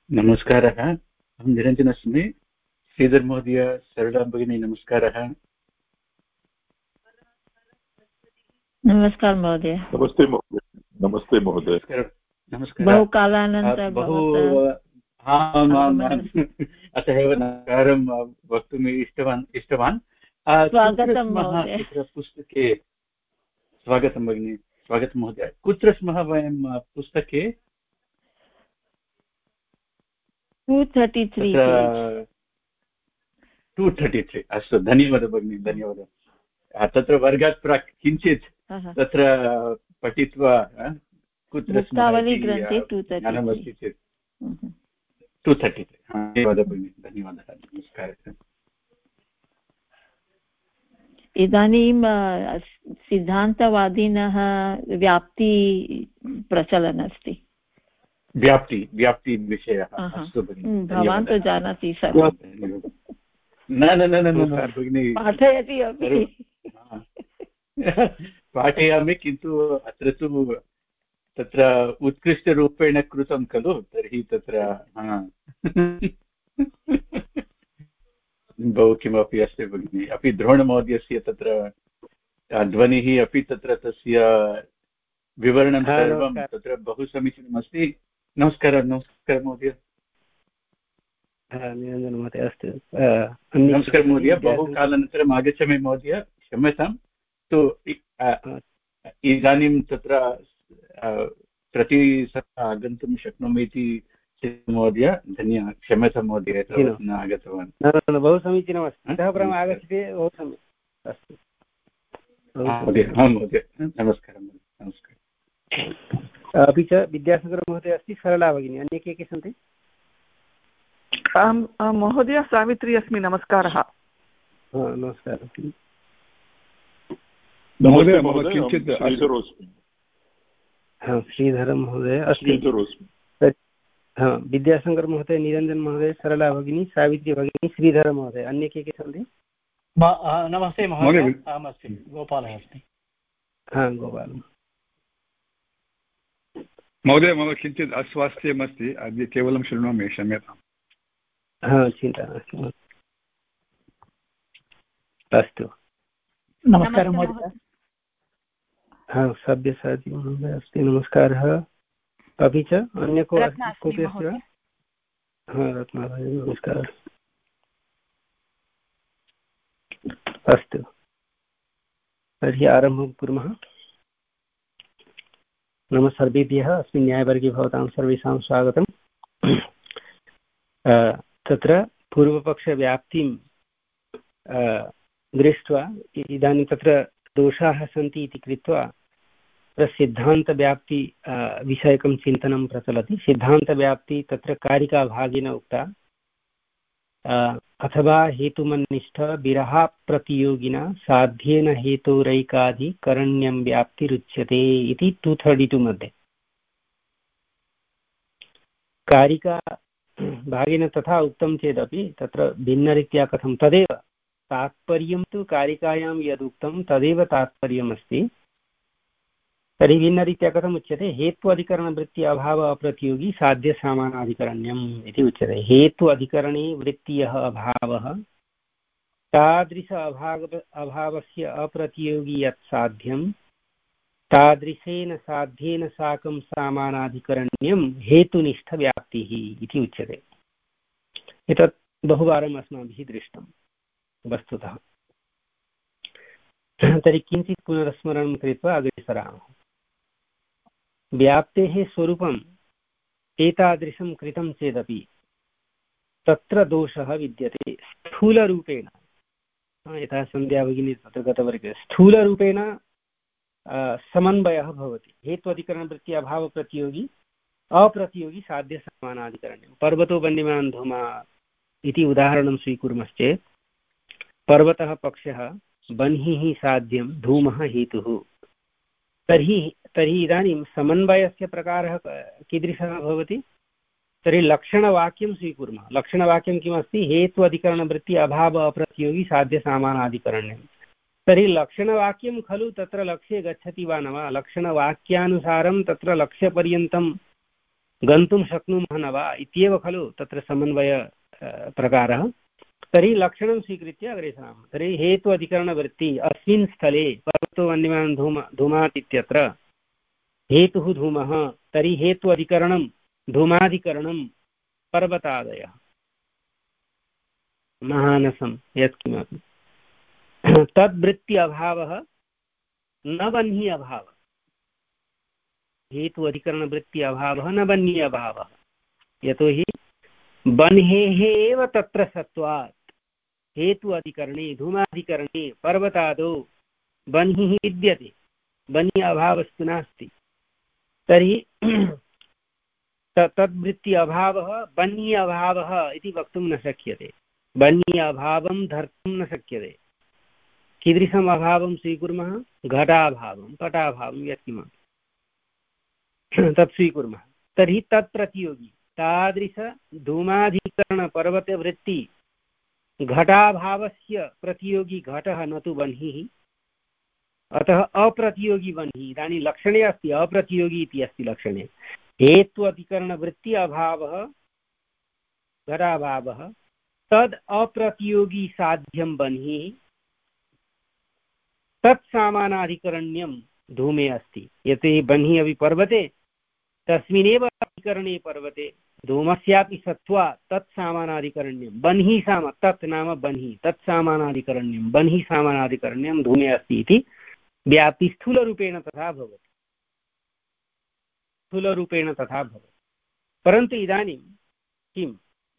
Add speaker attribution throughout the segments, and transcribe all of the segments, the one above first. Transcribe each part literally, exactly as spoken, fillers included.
Speaker 1: नमस्कारः। अहं निरञ्जनस्मि। श्रीधर महोदय, सरला भगिनी नमस्कारः।
Speaker 2: नमस्कार महोदय।
Speaker 3: नमस्ते महोदय। नमस्ते महोदय।
Speaker 1: नमस्कार।
Speaker 2: बहुकालानन्तरं
Speaker 1: बहु अतः एव नमस्कारं वक्तुम् इष्टवान् इष्टवान्
Speaker 2: स्वागतं महोदय।
Speaker 1: तत्र पुस्तके स्वागतं भगिनी। स्वागतं महोदय। कुत्र स्मः वयं पुस्तके?
Speaker 2: Two thirty three
Speaker 1: two thirty three अस्तु, धन्यवादः भगिनी, धन्यवादः। तत्र वर्गात् प्राक् किञ्चित् तत्र पठित्वा कुत्र स्मः ज्ञानमस्ति चेत् टु थर्टि त्री धन्यवादः भगिनी, धन्यवादः, नमस्कारः।
Speaker 2: इदानीं सिद्धान्तवादिनः व्याप्ति प्रचलन् अस्ति।
Speaker 1: व्याप्ति व्याप्ति विषयः। अस्तु भगिनि,
Speaker 2: भवान् तु जानाति सर्वं।
Speaker 1: न न न न भगिनि,
Speaker 2: पाठयति अपि।
Speaker 1: पाठयामि, किन्तु अत्र तु तत्र उत्कृष्टरूपेण कृतं खलु, तर्हि तत्र बहु किमपि अस्ति भगिनि। अपि द्रोणमहोदयस्य तत्र ध्वनिः अपि तत्र तस्य विवरणं सर्वं तत्र बहु समीचीनमस्ति। नमस्कारः। नमस्कारः महोदय।
Speaker 4: निरञ्जन महोदय। अस्तु,
Speaker 1: नमस्कारः महोदय। बहुकालानन्तरम् आगच्छामि महोदय, क्षम्यतां। तु इदानीं तत्र प्रतिसप्ताहे आगन्तुं शक्नोमि इति महोदय, धन्यवादः, क्षम्यतां महोदय, न आगतवान्।
Speaker 4: बहु समीचीनमस्ति, इतः परम् आगच्छति, बहु सम्यक्। अस्तु
Speaker 1: महोदय। आं महोदय, नमस्कारः नमस्कारः।
Speaker 4: अपि च विद्यासागरमहोदय अस्ति, सरला भगिनी, अन्ये के के सन्ति?
Speaker 5: अहं महोदय सावित्री अस्मि, नमस्कारः।
Speaker 4: नमस्कारः
Speaker 3: महोदय। किञ्चित्
Speaker 4: श्रीधर महोदय अस्ति, विद्यासागर महोदय, निरञ्जन महोदय, सरला भगिनी, सावित्री भगिनी, श्रीधर महोदय, अन्ये के के सन्ति?
Speaker 6: नमस्ते महोदय, अहमस्मि, गोपालः अस्मि।
Speaker 4: हा, गोपालः
Speaker 7: महोदय, मम किञ्चित् अस्वास्थ्यमस्ति, अद्य केवलं शृणोमि, क्षम्यताम्।
Speaker 4: हा, चिन्ता नास्ति। अस्तु,
Speaker 6: नमस्कारः महोदय।
Speaker 4: हा, सव्यसाची महोदय अस्ति, नमस्कारः। अपि च अन्य को कोऽपि अस्ति वा? हा, रत्नाभगिनी, नमस्कारः। अस्तु, तर्हि आरम्भं कुर्मः। नमः सर्वेभ्यः। अस्मिन् न्यायवर्गे भवतां सर्वेषां स्वागतम्। तत्र पूर्वपक्षव्याप्तिं दृष्ट्वा इदानीं तत्र दोषाः सन्ति इति कृत्वा सिद्धान्तव्याप्ति विषयकं चिन्तनं प्रचलति। सिद्धान्तव्याप्ति तत्र कारिकाभागेन उक्ता अथवा हेतुमन्निष्ठ विरहाप्रतियोगिना साध्येन हेतोरैकाधिकरण्यं व्याप्तिरुच्यते इति टु थर्टि टु मध्ये। कारिका भागेन तथा उक्तं चेदपि तत्र भिन्नरीत्या कथं, तदेव तात्पर्यं तु कारिकायां यदुक्तं तदेव तात्पर्यमस्ति। तर्हि भिन्नरीत्या कथम् उच्यते? हेतु अधिकरणवृत्ति अभाव अप्रतियोगी साध्य सामानाधिकरण्यम् इति उच्यते। हेतु अधिकरणे वृत्तियः अभावः तादृश अभाव अभावस्य अप्रतियोगी यत् साध्यं तादृशेन साध्येन साकं सामानाधिकरण्यं हेतुनिष्ठव्याप्तिः इति उच्यते। एतत् बहुवारम् अस्माभिः दृष्टं वस्तुतः। तर्हि किञ्चित् पुनर्स्मरणं कृत्वा अग्रे सरामः। व्याप्तेः स्वरूपम् एतादृशं कृतं चेदपि तत्र दोषः विद्यते स्थूलरूपेण। यथा सन्ध्या भगिनी तत्र गतवर्गे स्थूलरूपेण समन्वयः भवति। हेत्वधिकरणवृत्ति अभावप्रतियोगी अप्रतियोगी साध्यसमानाधिकरण्यं। पर्वतो वन्यमान् धूमा इति उदाहरणं स्वीकुर्मश्चेत् पर्वतः पक्षः, बह्निः साध्यं, धूमः हेतुः। तर्हि तर्हि इदानीं समन्वयस्य प्रकारः कीदृशः भवति? तर्हि लक्षणवाक्यं स्वीकुर्मः। लक्षणवाक्यं किमस्ति? हेतु अधिकरणवृत्ति अभाव अप्रतियोगी साध्यसामानाधिकरण्यं। तर्हि लक्षणवाक्यं खलु तत्र लक्ष्ये गच्छति वा न वा? लक्षणवाक्यानुसारं तत्र लक्ष्यपर्यन्तं गन्तुं शक्नुमः न वा इत्येव खलु तत्र समन्वय प्रकारः। तर्हि लक्षणं स्वीकृत्य अग्रे सरामः। तर्हि हेतु अधिकरणवृत्ति अस्मिन् स्थले पर्वतो वन्यमान् धूम धूमात् इत्यत्र हेतुः धूमः, तर्हि हेतु अधिकरणं धूमाधिकरणं पर्वतादयः महानसं यत्किमपि तद्वृत्ति अभावः न बन्ही अभावः। हेतु अधिकरणवृत्ति अभावः न बन्ही अभावः, यतोहि बन्हेः एव तत्र सत्वात् हेतु अधिकरणे धूमाधिकरणे पर्वतादौ बन्हिः विद्यते, बन्ही अभावस्तु नास्ति। तर्हि तद्वृत्ति अभावः बन्ही अभावः इति वक्तुं न शक्यते, बन्ही अभावं धर्तुं न शक्यते। कीदृशम् अभावं स्वीकुर्मः? घटाभावं पटाभावं यत्किमपि तत् स्वीकुर्मः। तर्हि तत्प्रतियोगी तादृश धूमाधिकरणपर्वतवृत्ति घटाभावस्य प्रतियोगी घटः न तु बन्हिः, अतः अप्रतियोगी बन्ही। इदानीं लक्षणे अस्ति अप्रतियोगी इति अस्ति लक्षणे। हेतु अधिकरणवृत्ति अभावः घटाभावः तद् अप्रतियोगी साध्यं बन्ही तत्सामानाधिकरण्यं धूमे अस्ति। यतो बन्ही अपि पर्वते तस्मिन्नेव अधिकरणे पर्वते धूमस्यापि सत्त्वा तत्सामानाधिकरण्यं बन्ही साम तत् नाम बन्ही तत्सामानाधिकरण्यं बन्ही सामानाधिकरण्यं धूमे अस्ति इति व्याप्ति स्थूलरूपेण तथा भवति, स्थूलरूपेण तथा भवति। परन्तु इदानीं किं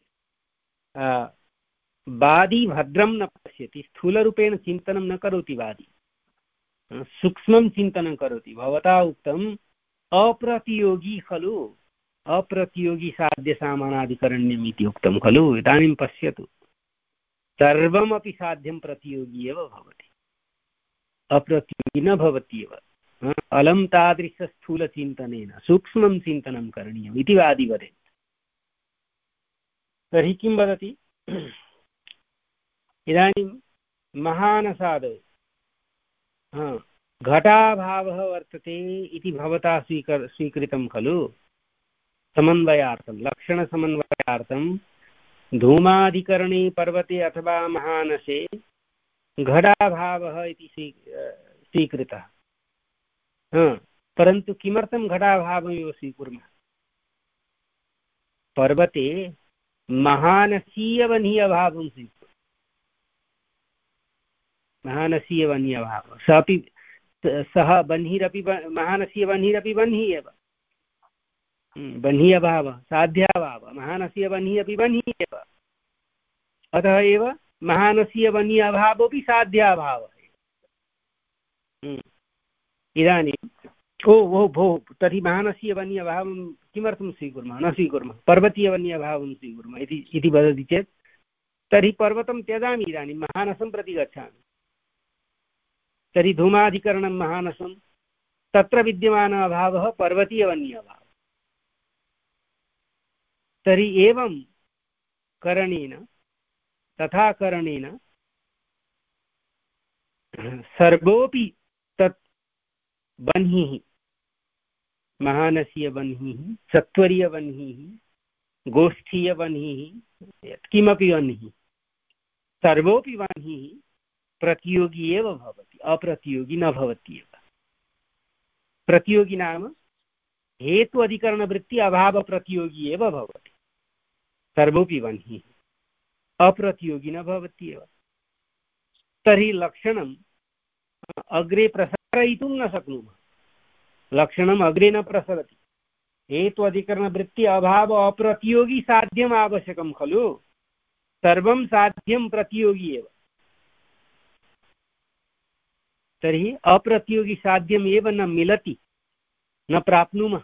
Speaker 4: वादी भद्रं न पश्यति, स्थूलरूपेण चिन्तनं न करोति वादी, सूक्ष्मं चिन्तनं करोति। भवता उक्तम् अप्रतियोगी खलु, अप्रतियोगी साध्यसामानाधिकरण्यम् इति उक्तं खलु। इदानीं पश्यतु सर्वमपि साध्यं प्रतियोगी एव भवति, अप्रतियोगी न भवति एव। अलं तादृशस्थूलचिन्तनेन सूक्ष्मं चिन्तनं करणीयम् इति वादी वदेत्। तर्हि किं वदति? इदानीं महानसादौ घटाभावः वर्तते इति भवता स्वीकृ स्वीकृतं खलु। समन्वयार्थं लक्षणसमन्वयार्थं धूमाधिकरणे पर्वते अथवा महानसे घटाभावः इति स्वी स्वीकृतः। परन्तु किमर्थं घटाभावमेव स्वीकुर्मः? पर्वते महानसीयवन्हीयभावं स्वीकुर्मः, महानसीयवन्हीयभावः। स अपि सः बन्हीरपि महानसीयवन्हीरपि बन्ही एव, बन्हीयभावः साध्याभावः, महानसीयवन्ही अपि बन्ही एव। अतः एव महानसीयवन्हीयभावोऽपि साध्याभावः। इदानीं ओ ओ भो तर्हि महानसीयवन्हीयभावं किमर्थं स्वीकुर्मः? न स्वीकुर्मः, पर्वतीयवन्हीयभावं स्वीकुर्मः इति इति वदति चेत् तर्हि पर्वतं त्यजामि, इदानीं महानसं प्रति गच्छामि। तर्हि धूमाधिकरणं महानसं, तत्र विद्यमानः अभावः पर्वतीयवन्हीयभावः। तर्हि एवं करणेन तथा करणेन सर्वोऽपि तत् बन्हिः, महानसीयबन्हिः, सत्वरीयबन्हिः, गोष्ठीयबन्हिः, यत्किमपि बन्हिः, सर्वोऽपि बन्हिः प्रतियोगी एव भवति, अप्रतियोगी न भवति एव। प्रतियोगी नाम हेतु अधिकरणवृत्ति अभाव प्रतियोगी एव भवति। सर्वोऽपि बन्हिः अप्रतियोगी न भवति एव। तर्हि लक्षणम् अग्रे प्रसारयितुं न शक्नुमः, लक्षणम् अग्रे न प्रसरति। हेतु अधिकरणवृत्ति अभाव अप्रतियोगी साध्यम् आवश्यकं खलु, सर्वं साध्यं प्रतियोगी एव। तर्हि अप्रतियोगी साध्यम् एव न मिलति, न प्राप्नुमः।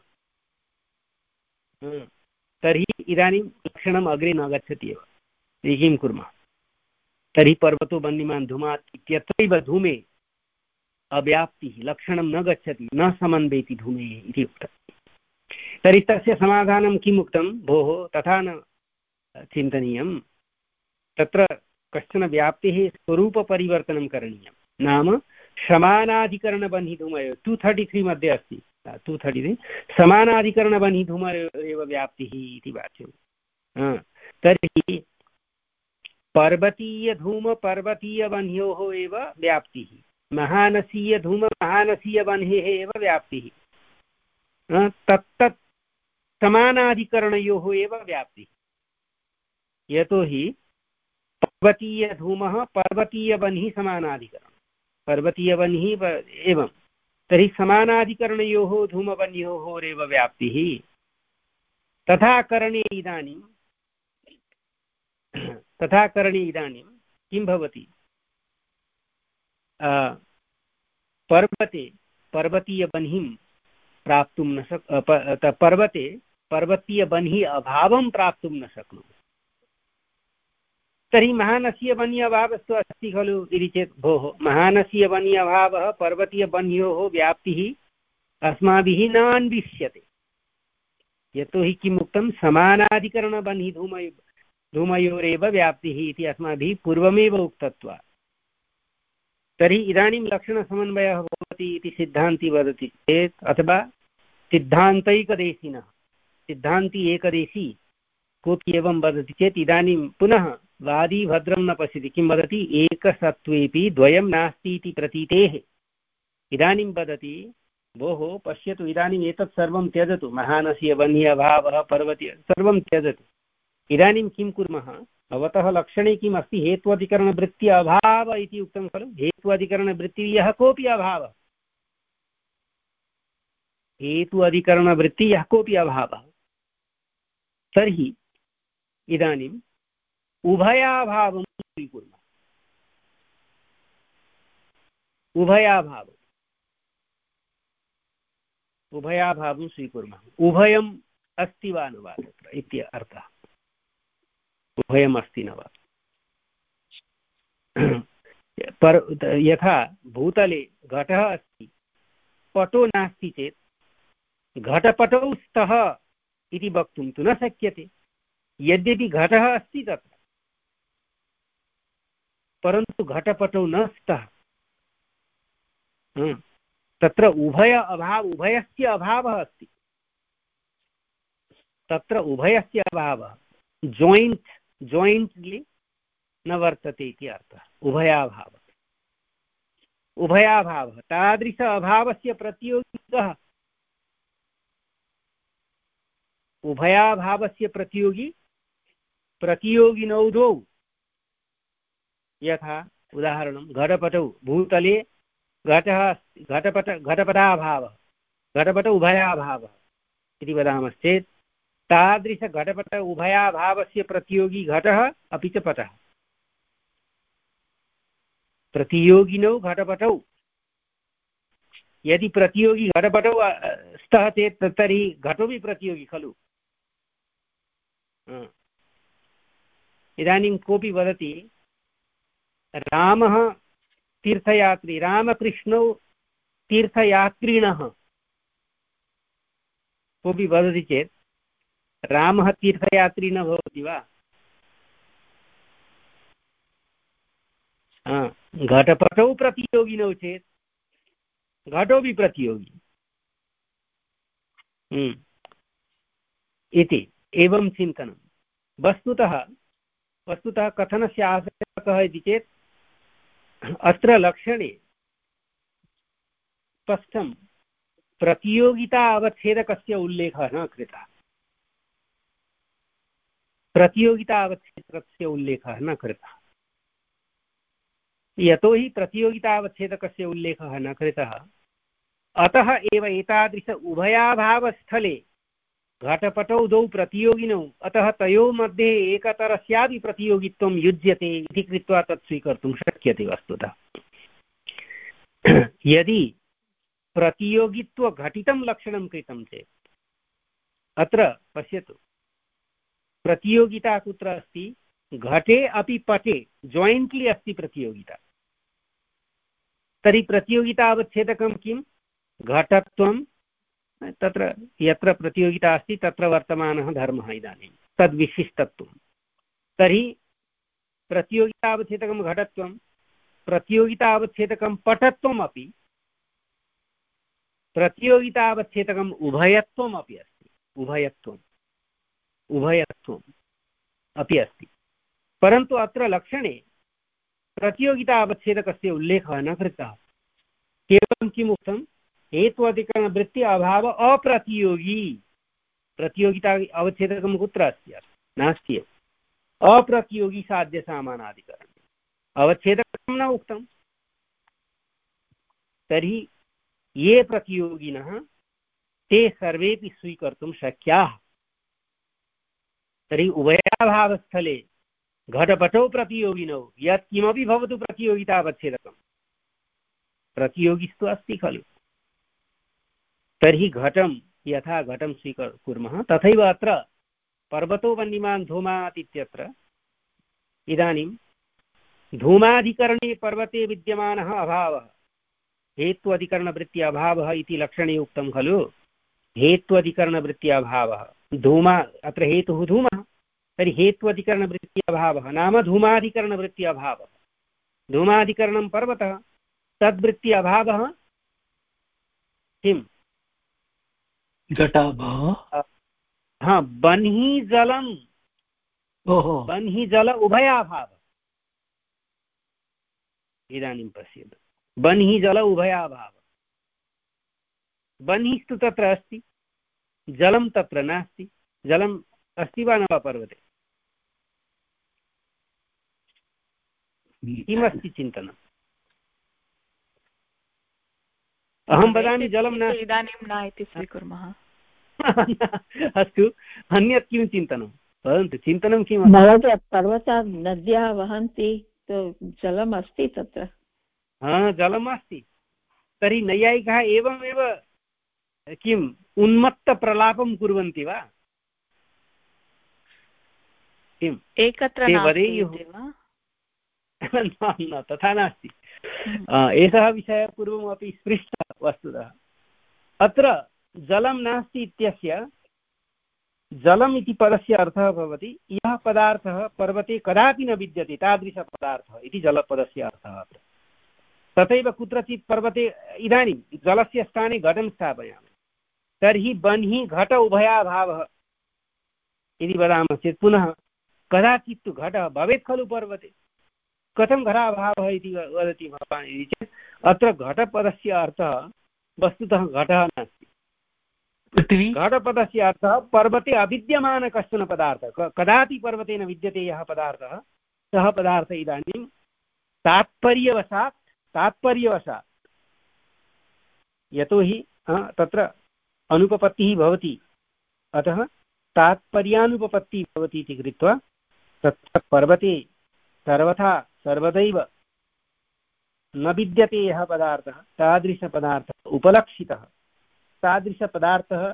Speaker 4: तर्हि इदानीं लक्षणम् अग्रे न गच्छति एव। तर्हि किं कुर्मः? तर्हि पर्वतो वह्निमान् धूमात् इत्यत्रैव धूमे अव्याप्तिः, लक्षणं न गच्छति, न समन्वेति धूमे इति उक्तं। तर्हि तस्य समाधानं किम् उक्तं? भोः तथा न चिन्तनीयं, तत्र कश्चन व्याप्तेः स्वरूपपरिवर्तनं करणीयं। नाम समानाधिकरणबन्धिधूमयोः टु थर्टि थ्री मध्ये अस्ति, टु थर्टि त्री समानाधिकरणबन्हि धूमयोरेव व्याप्तिः इति वाच्यं। तर्हि पर्वतीयधूमपर्वतीयबन्ह्योः एव व्याप्तिः, महानसीयधूम महानसीयबन्हेः एव व्याप्तिः, तत्तत् समानाधिकरणयोः एव व्याप्तिः। यतोहि पर्वतीयधूमः पर्वतीयबन्हि समानाधिकरणं, पर्वतीयबन्हि एवं, तर्हि समानाधिकरणयोः धूमबन्योरेव व्याप्तिः। तथा करणे इदानीं तथा करणे इदानीं किं भवति? पर्वते पर्वतीयबन्हिं प्राप्तुं न शक् पर्वते पर्वतीयबन्हि अभावं प्राप्तुं न शक्नोमि। तर्हि महानसीयबन्हि अभावस्तु अस्ति खलु इति चेत्, भोः महानसीयबन्हि अभावः पर्वतीयबन्ह्योः व्याप्तिः अस्माभिः न अन्विष्यते। यतोहि किम् उक्तं? समानाधिकरणबन्हि धूमयो धूमयोरेव व्याप्तिः इति अस्माभिः पूर्वमेव उक्तत्वात्। तर्हि इदानीं लक्षणसमन्वयः भवति इति सिद्धान्ती वदति चेत्, अथवा सिद्धान्तैकदेशिनः, सिद्धान्ती एकदेशी कोऽपि एवं वदति चेत्, इदानीं पुनः वादी भद्रं न पश्यति। किं वदति? एकसत्त्वेपि द्वयं नास्ति इति प्रतीतेः। इदानीं वदति, भोः पश्यतु, इदानीम् एतत् सर्वं त्यजतु, महानसीयबन्हि अभावः पर्वतीय सर्वं त्यजतु। इदानीं किं कुर्मः? भवतः लक्षणे किम् अस्ति? हेत्वधिकरणवृत्ति अभाव इति उक्तं खलु। हेत्वधिकरणवृत्तिः यः कोऽपि अभावः, हेतु अधिकरणवृत्तिः यः कोऽपि अभावः, तर्हि इदानीम् उभयाभावं स्वीकुर्मः। उभयाभावम् उभयाभावं स्वीकुर्मः। उभयम् अस्ति वा न वा तत्र इति अर्थः। उभयम् अस्ति न वा? पर यथा भूतले घटः अस्ति, पटो नास्ति चेत् घटपटौ स्तः इति वक्तुं तु न शक्यते। यद्यपि घटः अस्ति तत्र, परन्तु घटपटौ न स्तः। तत्र उभय अभाव उभयस्य अभावः अस्ति। तत्र उभयस्य अभावः जोइंट जोइंटली न वर्तते इति अर्थः। उभयाभावः उभयाभावः तादृश अभावस्य प्रतियोगी कः? उभयाभावस्य प्रतियोगी प्रतियोगिनौ द्वौ। यथा उदाहरणं, घटपटौ भूतले घटः घटपट घटपटाभावः घटपट उभयाभावः इति वदामश्चेत्, तादृशघटपट उभयाभावस्य प्रतियोगी घटः अपि च पटः। प्रतियोगिनौ घटपटौ। यदि प्रतियोगी घटपटौ स्तः चेत् तर्हि घटोपि प्रतियोगी खलु। इदानीं कोऽपि वदति रामः तीर्थयात्री, रामकृष्णौ तीर्थयात्रिणः, कोऽपि वदति चेत् रामः तीर्थयात्री न भवति वा? घटपटौ प्रतियोगिनौ चेत् घटोपि प्रतियोगी इति एवं चिन्तनं। वस्तुतः वस्तुतः कथनस्य आशयः कः इति चेत्, अत्र लक्षणे स्पष्टं प्रतियोगिता अवच्छेदकस्य उल्लेखः न कृतः। प्रतियोगिता अवच्छेदकस्य उल्लेखः न कृतः। यतोहि प्रतियोगिता अवच्छेदकस्य उल्लेखः न कृतः, अतः एव एतादृश उभयाभावस्थले घटपटौ द्वौ प्रतियोगिनौ, अतः तयोः मध्ये एकतरस्यापि प्रतियोगित्वं युज्यते इति कृत्वा तत् स्वीकर्तुं शक्यते वस्तुतः। यदि प्रतियोगित्वघटितं लक्षणं कृतं चेत्, अत्र पश्यतु, प्रतियोगिता कुत्र अस्ति? घटे अपि पटे जॉइंटली अस्ति प्रतियोगिता। तर्हि प्रतियोगिता अवच्छेदकं किं? घटत्वं। तत्र यत्र प्रतियोगिता अस्ति तत्र वर्तमानः धर्मः इदानीं तद्विशिष्टत्वं। तर्हि प्रतियोगिता अवच्छेदकं घटत्वं, प्रतियोगिता अवच्छेदकं पटत्वम् अपि प्रतियोगितावच्छेदकम् उभयत्वम् अपि अस्ति उभयत्वम् उभयत्वम् अपि अस्ति परन्तु अत्र लक्षणे प्रतियोगितावच्छेदकस्य उल्लेखः न कृतः केवलं किम् उक्तं हेत्वाधिकरणवृत्ति अभाव अप्रतियोगी प्रतियोगिता अवच्छेदकं कुत्र अस्ति नास्ति एव अप्रतियोगी साध्यसामानाधिकरणे अवच्छेदकं न उक्तं तर्हि ये प्रतियोगिनः ते सर्वेपि स्वीकर्तुं शक्याः तर्हि उभयाभावस्थले घटपटौ प्रतियोगिनौ यत्किमपि भवतु प्रतियोगितावच्छेदकं प्रतियोगिस्तु अस्ति खलु तर्हि घटं यथा घटं स्वीकुर्मः तथैव अत्र पर्वतो वह्निमान् धूमात् इत्यत्र इदानीं धूमाधिकरणे पर्वते विद्यमानः अभावः हेतु अधिकरणवृत्ति अभावः इति लक्षणे उक्तं खलु हेतु अधिकरणवृत्ति अभावः धूमा अत्र हेतुः धूमः तर्हि हेतु अधिकरणवृत्ति अभावः नाम धूमाधिकरणवृत्ति अभावः धूमाधिकरणं पर्वतः तद्वृत्ति अभावः किम्
Speaker 6: घटाभावः
Speaker 4: हा बन्ही जलम्
Speaker 6: ओहो
Speaker 4: बन्ही जल उभयाभावः इदानीं पश्यतु बन्ही जल उभयाभावः बन्हीस्तु तत्र अस्ति जलं तत्र नास्ति जलम् अस्ति वा न वा पर्वते किमस्ति चिन्तनम् अहं वदामि जलं नास्ति
Speaker 5: इदानीं न इति स्वीकुर्मः
Speaker 4: अस्तु अन्यत् किं चिन्तनं वदन्तु चिन्तनं किं
Speaker 2: महोदय पर्वतात् नद्यः वहन्ति जलम् अस्ति तत्र
Speaker 4: हा जलम् अस्ति तर्हि नैयायिकाः एवमेव किम् उन्मत्तप्रलापं कुर्वन्ति वा किम्
Speaker 5: एकत्र
Speaker 4: न तथा नास्ति एषः विषयः पूर्वमपि स्पृष्टः वस्तुतः अत्र जलं नास्ति इत्यस्य जलम् इति पदस्य अर्थः भवति यः पदार्थः पर्वते कदापि न विद्यते तादृशपदार्थः इति जलपदस्य अर्थः अत्र तथैव कुत्रचित् पर्वते इदानीं जलस्य स्थाने घटं स्थापयामि तर्हि बन्ही घट उभयाभावः इति वदामः चेत् पुनः कदाचित् तु घटः भवेत् खलु पर्वते कथं घटाभावः इति वदति भवान् इति चेत् अत्र घटपदस्य अर्थः वस्तुतः घटः नास्ति घटपदस्य अर्थः पर्वते अविद्यमान कश्चन पदार्थः कदापि पर्वते न विद्यते यः पदार्थः सः पदार्थः इदानीं तात्पर्यवशात् तात्पर्यवशात् यतोहि तत्र अनुपपत्तिः भवति अतः तात्पर्यानुपपत्तिः भवति इति कृत्वा तत्र पर्वते सर्वथा सर्वदैव न विद्यते यः पदार्थः तादृशपदार्थः उपलक्षितः तादृशपदार्थः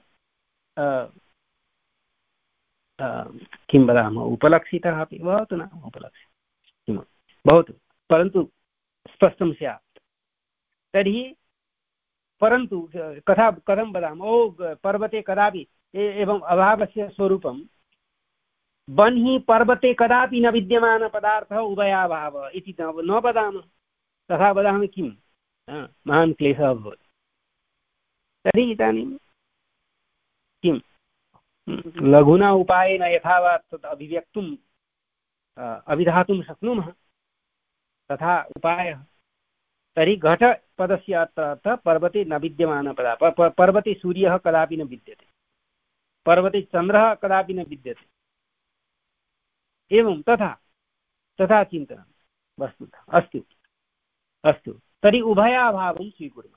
Speaker 4: किं वदामः उपलक्षितः अपि भवतु न उपलक्षितः किं भवतु परन्तु स्पष्टं स्यात् तर्हि परन्तु कथा कथं वदामः ओ पर्वते कदापि एवम् अभावस्य स्वरूपं बन्ही पर्वते कदापि न विद्यमानपदार्थः उभयाभावः इति न वदामः तथा वदामः किं महान् क्लेशः भवति तर्हि इदानीं किं लघुना उपायेन यथा वा तत् अभिव्यक्तुम् अभिधातुं शक्नुमः तथा उपायः तर्हि घटपदस्य अर्थः पर्वते न विद्यमानपदार्थः पर्वते सूर्यः कदापि न विद्यते पर्वते चन्द्रः कदापि न विद्यते एवं तथा तथा चिन्तनं वस्तुतः अस्तु अस्तु तर्हि उभयाभावं स्वीकुर्मः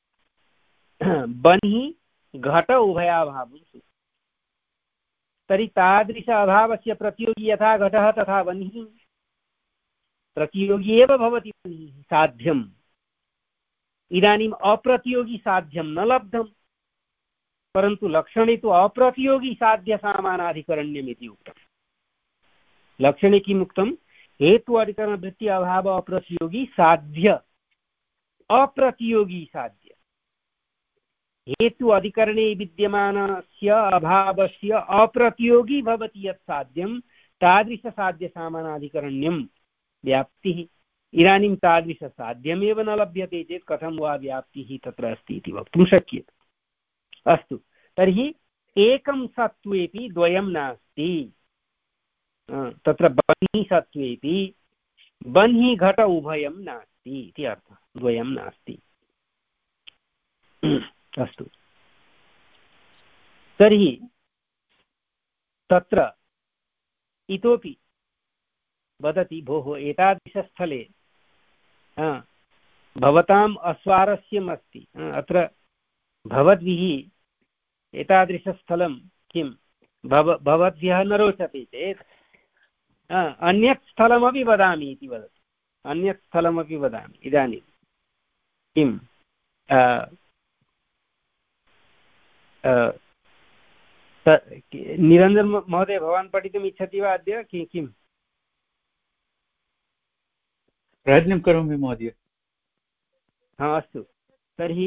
Speaker 4: बन्ही घट उभयाभावं स्वीकुर्मः तर्हि तादृश अभावस्य प्रतियोगी यथा घटः तथा बन्ही प्रतियोगी एव भवति बन्ही साध्यम् इदानीम् अप्रतियोगी साध्यं न लब्धं परन्तु लक्षणे तु अप्रतियोगी साध्यसामानाधिकरण्यम् इति उक्तम् लक्षणे किम् उक्तं हेतु अधिकरणवृत्ति अभाव अप्रतियोगी साध्य अप्रतियोगी साध्य हेतु अधिकरणे विद्यमानस्य अभावस्य अप्रतियोगी भवति यत् साध्यं तादृशसाध्यसामानाधिकरण्यं व्याप्तिः इदानीं तादृशसाध्यमेव न लभ्यते चेत् कथं वा व्याप्तिः तत्र अस्ति इति वक्तुं शक्यते। अस्तु, तर्हि एकं सत्त्वेपि द्वयं नास्ति। तत्र बह्नि सत्त्वेपि बह्नि घट उभयं नास्ति इति अर्थः, द्वयं नास्ति। अस्तु, तर्हि तत्र इतोपि वदति, भोः एतादृशस्थले भवताम् अस्वारस्यमस्ति, अत्र भवद्भिः एतादृशस्थलं किं भव भवद्भ्यः न रोचते चेत् अन्यत् स्थलमपि वदामि इति वदति, अन्यत् स्थलमपि वदामि। इदानीं किं निरञ्जन महोदय, भवान् पठितुम् इच्छति वा अद्य कि किम्?
Speaker 1: प्रयत्नं करोमि महोदय।
Speaker 4: हा, अस्तु, तर्हि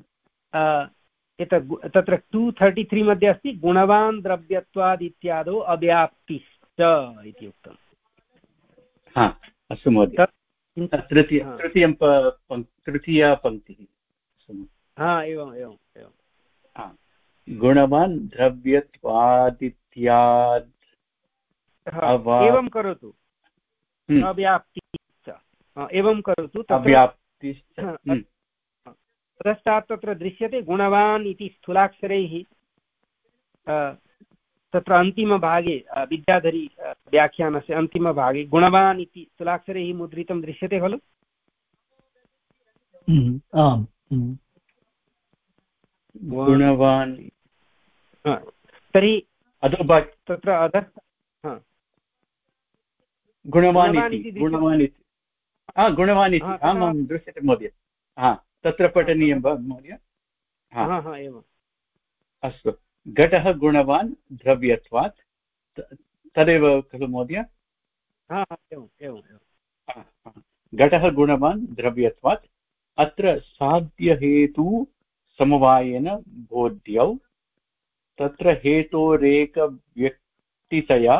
Speaker 4: एतत् तत्र टु तर्टि त्री मध्ये अस्ति, गुणवान् द्रव्यत्वाद् इत्यादौ अव्याप्तिश्च इति उक्तम्।
Speaker 1: हा, अस्तु महोदय, तृतीय तृतीयं तृतीया पङ्क्तिः।
Speaker 4: हा, एवम् एवम् एवं
Speaker 1: गुणवान् द्रव्यत्वादित्याद्
Speaker 4: एवं करोतु, अव्याप्तिश्च एवं करोतु,
Speaker 1: अव्याप्तिश्च।
Speaker 4: पश्चात् तत्र दृश्यते गुणवान् इति स्थूलाक्षरैः तत्र अन्तिमभागे विद्याधरी व्याख्यानस्य अन्तिमभागे गुणवान् इति स्थूलाक्षरैः मुद्रितं दृश्यते खलु?
Speaker 6: आम्,
Speaker 1: गुणवान्।
Speaker 4: तर्हि
Speaker 1: तत्र
Speaker 4: अधः
Speaker 1: गुणवान् इति गुणवान् इति गुणवान् इति आमां दृश्यते महोदय। हा, तत्र पठनीयं वा महोदय?
Speaker 4: हा, एवम्।
Speaker 1: अस्तु, घटः गुणवान् द्रव्यत्वात्, तदेव खलु महोदय? घटः गुणवान् द्रव्यत्वात् अत्र साध्यहेतु समवायेन बोध्यौ, तत्र हेतोरेकव्यक्तितया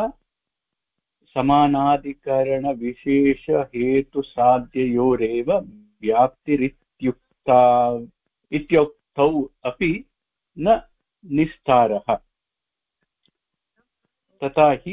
Speaker 1: समानाधिकरणविशेषहेतुसाध्ययोरेव व्याप्तिरित्युक्ता इत्युक्तौ अपि न निस्तारः। तथा हि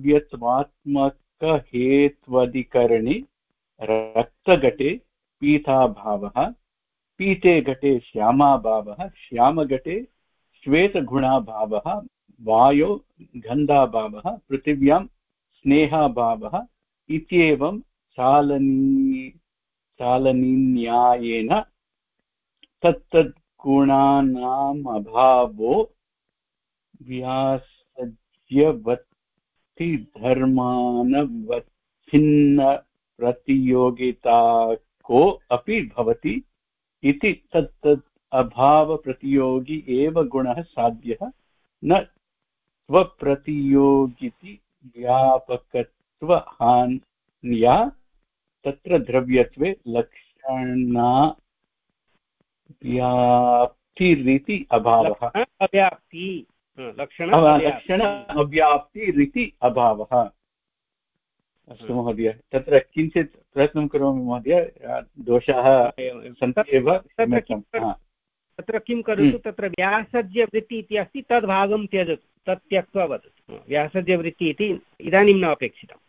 Speaker 1: द्रव्यत्वात्मकहेत्वधिकरणे रक्तघटे पीताभावः, पीते घटे श्यामाभावः, श्यामघटे श्वेतगुणाभावः, वायो गन्धाभावः, पृथिव्यां स्नेहाभावः इत्येवं चालनी चालनीन्यायेन तत्तद्गुणानाम् अभावो व्यासज्यवत्ति धर्मानवच्छिन्न प्रतियोगिताको अपि भवति इति तत्तद् अभावप्रतियोगी एव गुणः साध्यः, न स्वप्रतियोगिति व्यापकत्वहान्या तत्र द्रव्यत्वे लक्षणा व्याप्तिरिति अभावः।
Speaker 4: अव्याप्ति
Speaker 1: लक्षण अव्याप्तिरिति अभावः। अस्तु महोदय, तत्र किञ्चित् प्रयत्नं करोमि महोदय, दोषाः सन्ति एव।
Speaker 4: तत्र किं करोतु, तत्र व्यासज्यवृत्ति इति अस्ति, तद्भागं त्यजतु, तत् त्यक्त्वा वदतु। व्यासज्यवृत्ति इति इदानीं न अपेक्षितम्।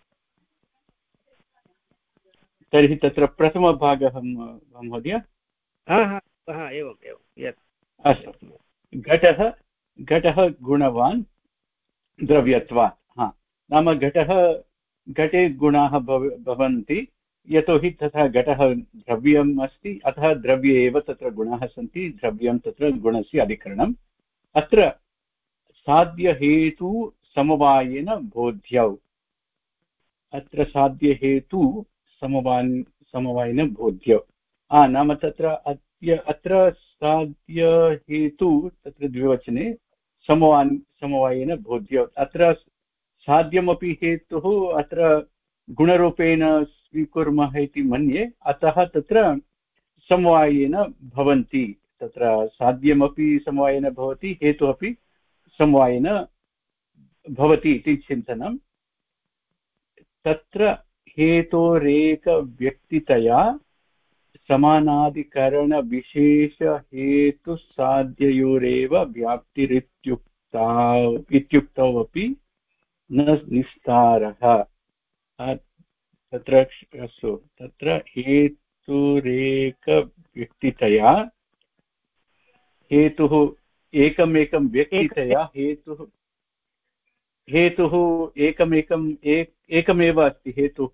Speaker 1: तर्हि तत्र प्रथमभागः महोदय।
Speaker 4: एवम् एवं
Speaker 1: अस्तु, घटः घटः गुणवान् द्रव्यत्वात्। हा, नाम घटः घटे गुणाः भवन्ति, यतोहि तथा घटः द्रव्यम् अस्ति, अतः द्रव्ये एव तत्र गुणाः सन्ति, द्रव्यं तत्र गुणस्य अधिकरणम्। अत्र साध्यहेतु समवायेन बोध्यौ, अत्र साध्यहेतु समवान् समवायेन बोध्यौ। आ नाम तत्र अद्य अत्र साध्यहेतु तत्र द्विवचने समवान् समवायेन बोध्यौ। अत्र साध्यमपि हेतुः अत्र गुणरूपेण स्वीकुर्मः इति मन्ये, अतः तत्र समवायेन भवन्ति, तत्र साध्यमपि समवायेन भवति, हेतुः अपि समवायेन भवति इति चिन्तनं। तत्र हेतोरेकव्यक्तितया समानाधिकरणविशेषहेतुसाध्ययोरेव व्याप्तिरित्युक्ता इत्युक्तौ अपि न निस्तारः। तत्र अस्तु, तत्र हेतुरेकव्यक्तितया हेतुः एकमेकं व्यक्तितया हेतुः हेतुः एकमेकम् एक एकमेव अस्ति। हेतुः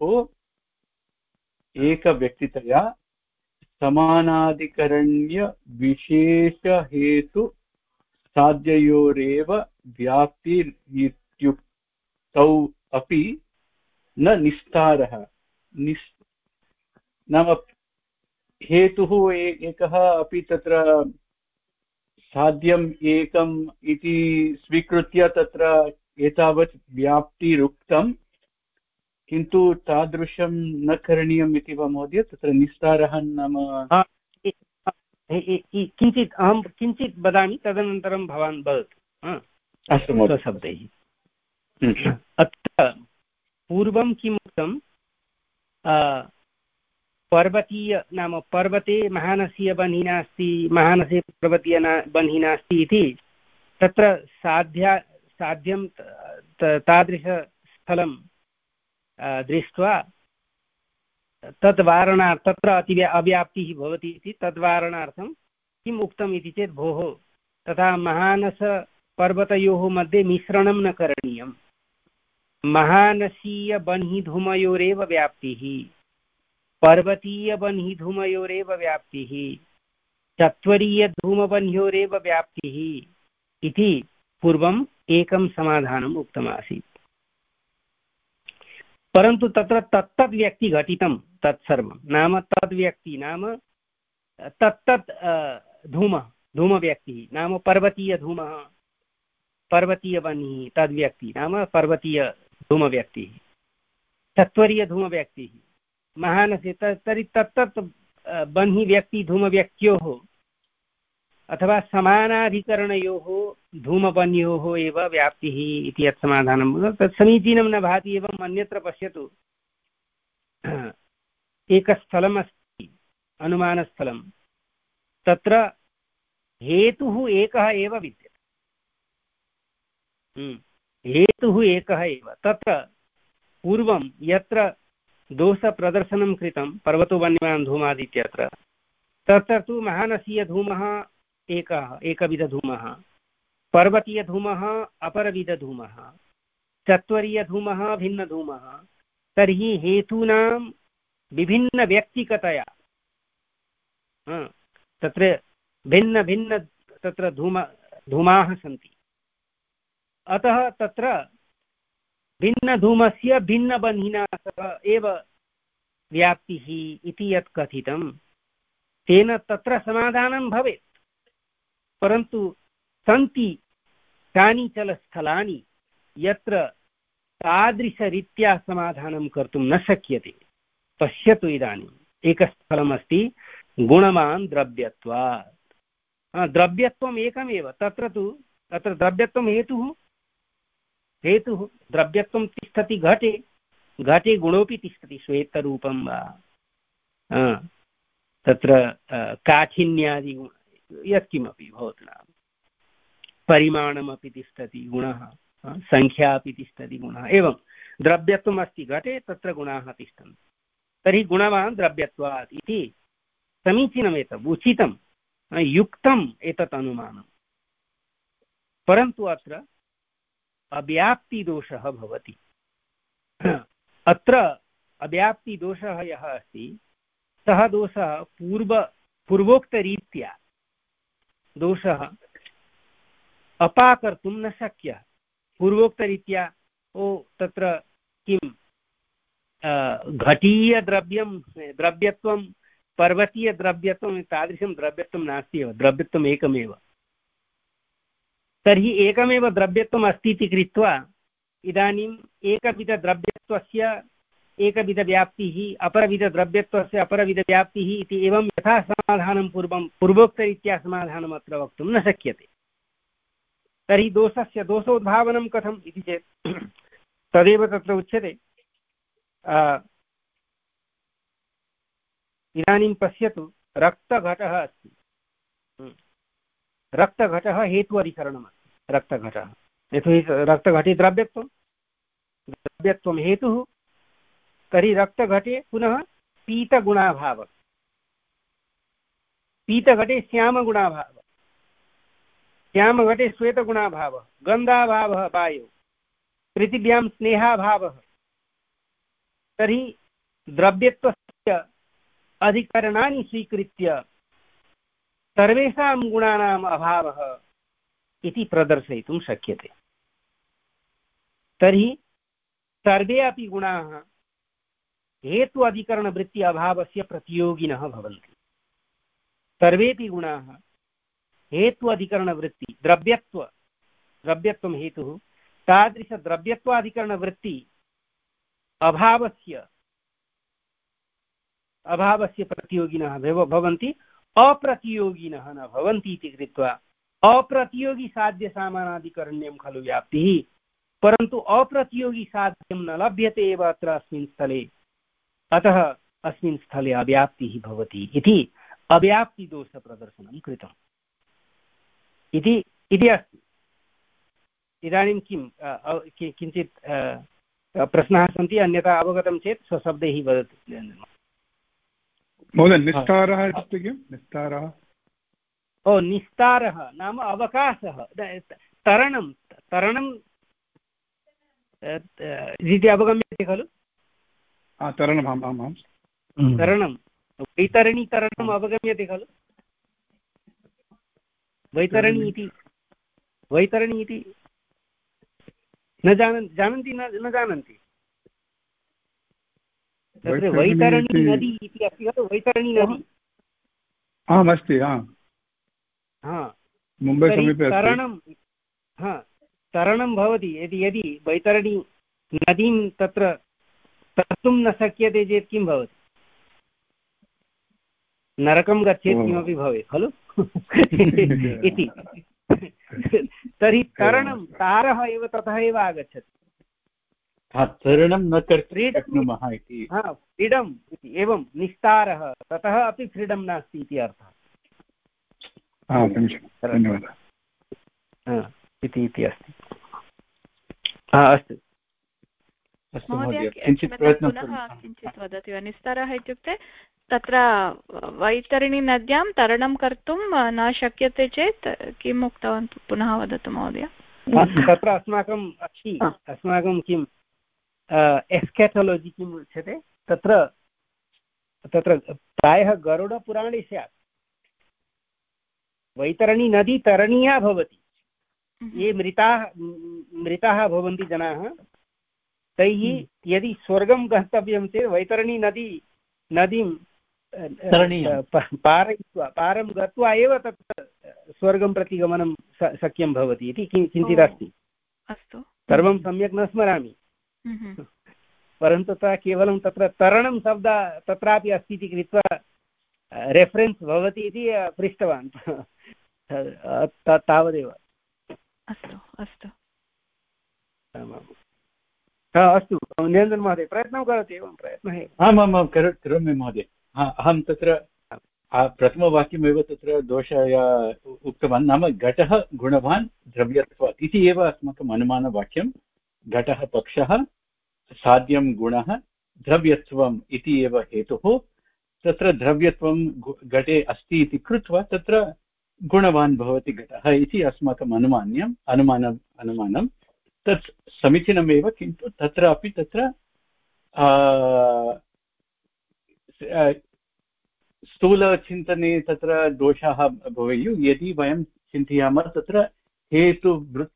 Speaker 1: एकव्यक्तितया समानाधिकरण्यविशेषहेतु साध्ययोरेव व्याप्तिरित्युक्तौ अपि न निस्तारः। निस् नाम हेतुः एकः अपि तत्र साध्यम् एकम् इति स्वीकृत्य तत्र एतावत् व्याप्तिरुक्तं, किन्तु तादृशं न करणीयम् इति वा महोदय? तत्र निस्तारः नाम
Speaker 4: किञ्चित् अहं किञ्चित् वदामि, तदनन्तरं भवान् वदतु।
Speaker 1: अस्तु महोदय।
Speaker 4: स्वशब्दैः अत्र पूर्वं किम् उक्तं, पर्वतीय नाम पर्वते महानस्य बन्ही नास्ति, महानसे पर्वतीय बन्ही नास्ति इति तत्र साध्या साध्यं तादृशस्थलं दृष्ट्वा तद्वारणार्थ तत्र अति अव्याप्तिः भवति इति तद्वारणार्थं किम् उक्तम् इति चेत्, भोः तथा महानसपर्वतयोः मध्ये मिश्रणं न करणीयं, महानसीयबन्हीधूमयोरेव व्याप्तिः, पर्वतीयबन्हीधूमयोरेव व्याप्तिः, चत्वरीयधूमबन्ह्योरेव व्याप्तिः इति पूर्वम् एकं समाधानम् उक्तमासीत्। परन्तु तत्र तत्तद्व्यक्ति घटितं तत्सर्वं, नाम तद्व्यक्ति नाम तत्तत् धूमः धूमव्यक्तिः नाम पर्वतीयधूमः, पर्वतीयबन्ही तद्व्यक्ति नाम पर्वतीयधूमव्यक्तिः, चत्वरीयधूमव्यक्तिः महानसे तर्हि तत्तत् बन्ही व्यक्ति धूमव्यक्त्योः अथवा समानाधिकरणयोः धूमबन्योः एव व्याप्तिः इति यत् समाधानं तत् समीचीनं न भाति। एवम् अन्यत्र पश्यतु, एकस्थलमस्ति अनुमानस्थलं, तत्र हेतुः एकः एव विद्यते, हेतुः एकः एव। तत्र पूर्वं यत्र दोषप्रदर्शनं कृतं पर्वतो वन्यमान् धूमादित्यत्र, तत्र तु महानसीयधूमः एकः एकविधधूमः, पर्वतीयधूमः अपरविधधूमः, चत्वरीयधूमः भिन्नधूमः। तर्हि हेतूनां विभिन्नव्यक्तिकतया तत्र भिन्न भिन्न तत्र धूम धूमाः सन्ति। अतः तत्र भिन्नधूमस्य भिन्नबन्हिना सह एव व्याप्तिः इति यत् कथितं, तेन तत्र समाधानं भवेत्। परन्तु सन्ति कानिचन स्थलानि यत्र तादृशरीत्या समाधानं कर्तुं न शक्यते। पश्यतु, इदानीम् एकस्थलमस्ति गुणमान् द्रव्यत्वात्। द्रव्यत्वम् एकमेव, तत्र तु तत्र द्रव्यत्वं हेतुः हेतुः द्रव्यत्वं तिष्ठति घटे, घटे गुणोऽपि तिष्ठति, श्वेतरूपं वा तत्र काठिन्यादि यत्किमपि भवतु नाम, परिमाणमपि तिष्ठति गुणः, संख्या अपि तिष्ठति गुणः, एवं द्रव्यत्वम् अस्ति घटे, तत्र गुणाः तिष्ठन्ति। तर्हि गुणवान् द्रव्यत्वात् इति समीचीनमेतत्, उचितं युक्तम् एतत् अनुमानं। परन्तु अत्र अव्याप्तिदोषः भवति। अत्र अव्याप्तिदोषः यः अस्ति सः दोषः पूर्व पूर्वोक्तरीत्या दोषः अपाकर्तुं न शक्यः। पूर्वोक्तरीत्या ओ तत्र किं घटीयद्रव्यं द्रव्यत्वं पर्वतीयद्रव्यत्वं तादृशं द्रव्यत्वं नास्ति एव, द्रव्यत्वम् एकमेव। तर्हि एकमेव द्रव्यत्वम् अस्ति इति कृत्वा इदानीम् एकविधद्रव्यत्वस्य एकविधव्याप्तिः, अपरविधद्रव्यत्वस्य अपरविधव्याप्तिः इति एवं यथा समाधानं पूर्वं पूर्वोक्तरीत्या समाधानम् अत्र वक्तुं न शक्यते। तर्हि दोषस्य दोषोद्भावनं कथम् इति चेत् तदेव तत्र उच्यते, इदानीं पश्यतु रक्तघटः अस्ति, रक्तघटः हेतु अधिकरणमस्ति। रक्तघटः यतोहि रक्तघटे द्रव्यत्वं द्रव्यत्वं हेतुः, तर्हि रक्तघटे पुनः पीतगुणाभावः, पीतघटे श्यामगुणाभावः, श्यामघटे श्वेतगुणाभावः, गन्धाभावः वायौ, पृथिव्यां स्नेहाभावः। तर्हि द्रव्यत्वस्य अधिकरणानि स्वीकृत्य सर्वेषां गुणानाम् अभावः इति प्रदर्शयितुं शक्यते। तर्हि सर्वे अपि गुणाः हेतु अधिकरणवृत्ति अभावस्य प्रतियोगिनः भवन्ति। सर्वेपि गुणाः हेतु अधिकरणवृत्ति द्रव्यत्व द्रव्यत्वं हेतुः तादृशद्रव्यत्वाधिकरणवृत्ति अभावस्य अभावस्य प्रतियोगिनः भवन्ति, अप्रतियोगिनः न भवन्ति इति कृत्वा अप्रतियोगी साध्य सामानाधिकरण्यं खलु व्याप्तिः, परन्तु अप्रतियोगी साध्यं न लभ्यते एव अत्र अस्मिन् स्थले, अतः अस्मिन् स्थले अव्याप्तिः भवति इति अव्याप्तिदोषप्रदर्शनं कृतम् इति इति अस्ति। इदानीं किं किञ्चित् प्रश्नाः सन्ति, अन्यथा अवगतं चेत् स्वशब्दैः वदतु
Speaker 7: महोदय। निस्तारः इत्युक्ते किं? निस्तारः
Speaker 4: ओ निस्तारः नाम अवकाशः, तरणं तरणं इति अवगम्यते खलु?
Speaker 7: तरणम् आम् आम् आम्
Speaker 4: तरणं वैतरणीतरणम् अवगम्यते खलु? वैतरणी इति वैतरणी इति न जानन् जानन्ति न जानन्ति? तत्र वैतरणी नदी इति अस्ति खलु, वैतरणी नदी।
Speaker 7: आम् अस्ति,
Speaker 4: हा
Speaker 7: मुम्बै समीपे
Speaker 4: तरणं हा तरणं भवति। यदि यदि वैतरणी नदीं तत्र तर्तुं न शक्यते चेत् किं भवति? नरकं गच्छेत्, किमपि भवेत् खलु इति। तर्हि तरणं तारः एव ततः एव आगच्छति,
Speaker 1: तरणं न कर्तुं शक्नुमः इति।
Speaker 4: हा फ्रीडम् इति, एवं निस्तारः ततः अपि फ्रीडं नास्ति इति अर्थः।
Speaker 7: धन्यवादः
Speaker 4: इति इति अस्ति। अस्तु
Speaker 2: पुनः किञ्चित् वदति वा? निस्तारः इत्युक्ते तत्र वैतरणीनद्यां तरणं कर्तुं न शक्यते चेत् किम् उक्तवान्? पुनः वदतु महोदय।
Speaker 4: तत्र अस्माकं अस्ति, अस्माकं किम् एस्केथोलॉजी किम् उच्यते तत्र तत्र प्रायः गरुडपुराणे स्यात्। वैतरणी नदी तरणीया भवति, ये मृताः मृताः भवन्ति जनाः, तैः यदि स्वर्गं गन्तव्यं चेत् वैतरणी नदी नदीं पारयित्वा पारं गत्वा एव तत्र स्वर्गं प्रति गमनं शक्यं भवति इति किञ्चित् अस्ति।
Speaker 2: अस्तु,
Speaker 4: सर्वं सम्यक् न स्मरामि, परन्तु तत्र केवलं तत्र तरणं शब्द तत्रापि अस्ति इति कृत्वा रेफरेन्स् भवति इति पृष्टवान्, तावदेव।
Speaker 2: अस्तु अस्तु
Speaker 4: अस्तु निरञ्जन महोदय, प्रयत्नं करोति। एवं प्रयत्नः एव।
Speaker 1: आम् आम् आम् करोमि महोदय। अहं तत्र प्रथमवाक्यमेव तत्र दोषया उक्तवान्, नाम घटः गुणवान् द्रव्यत्वात् इति एव अस्माकम् अनुमानवाक्यं। घटः पक्षः, साध्यं गुणः, द्रव्यत्वम् इति एव हेतुः। तत्र द्रव्यत्वं घटे अस्ति इति कृत्वा तत्र गुणवान् भवति घटः इति अस्माकम् अनुमान्यम् अनुमानम् अनुमानं तत् समीचीनमेव, किन्तु तत्रापि तत्र स्थूलचिन्तने तत्र दोषाः भवेयुः। यदि वयं चिन्तयामः तत्र हेतुवृत्ति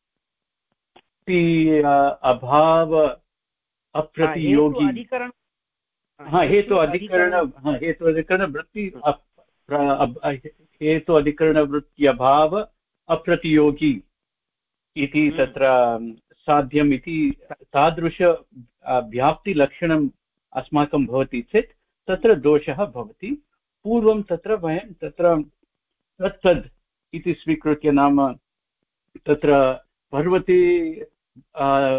Speaker 1: अभाव अप्रतियोगी, हा हेतु अधिकरण हेतु अधिकरणवृत्ति हेतु अधिकरणवृत्त्यभाव अप्रतियोगी इति तत्र साध्यम् इति तादृश व्याप्तिलक्षणम् अस्माकं भवति चेत् तत्र दोषः भवति। पूर्वं तत्र वयं तत्र तत्तद् इति स्वीकृत्य, नाम तत्र पर्वते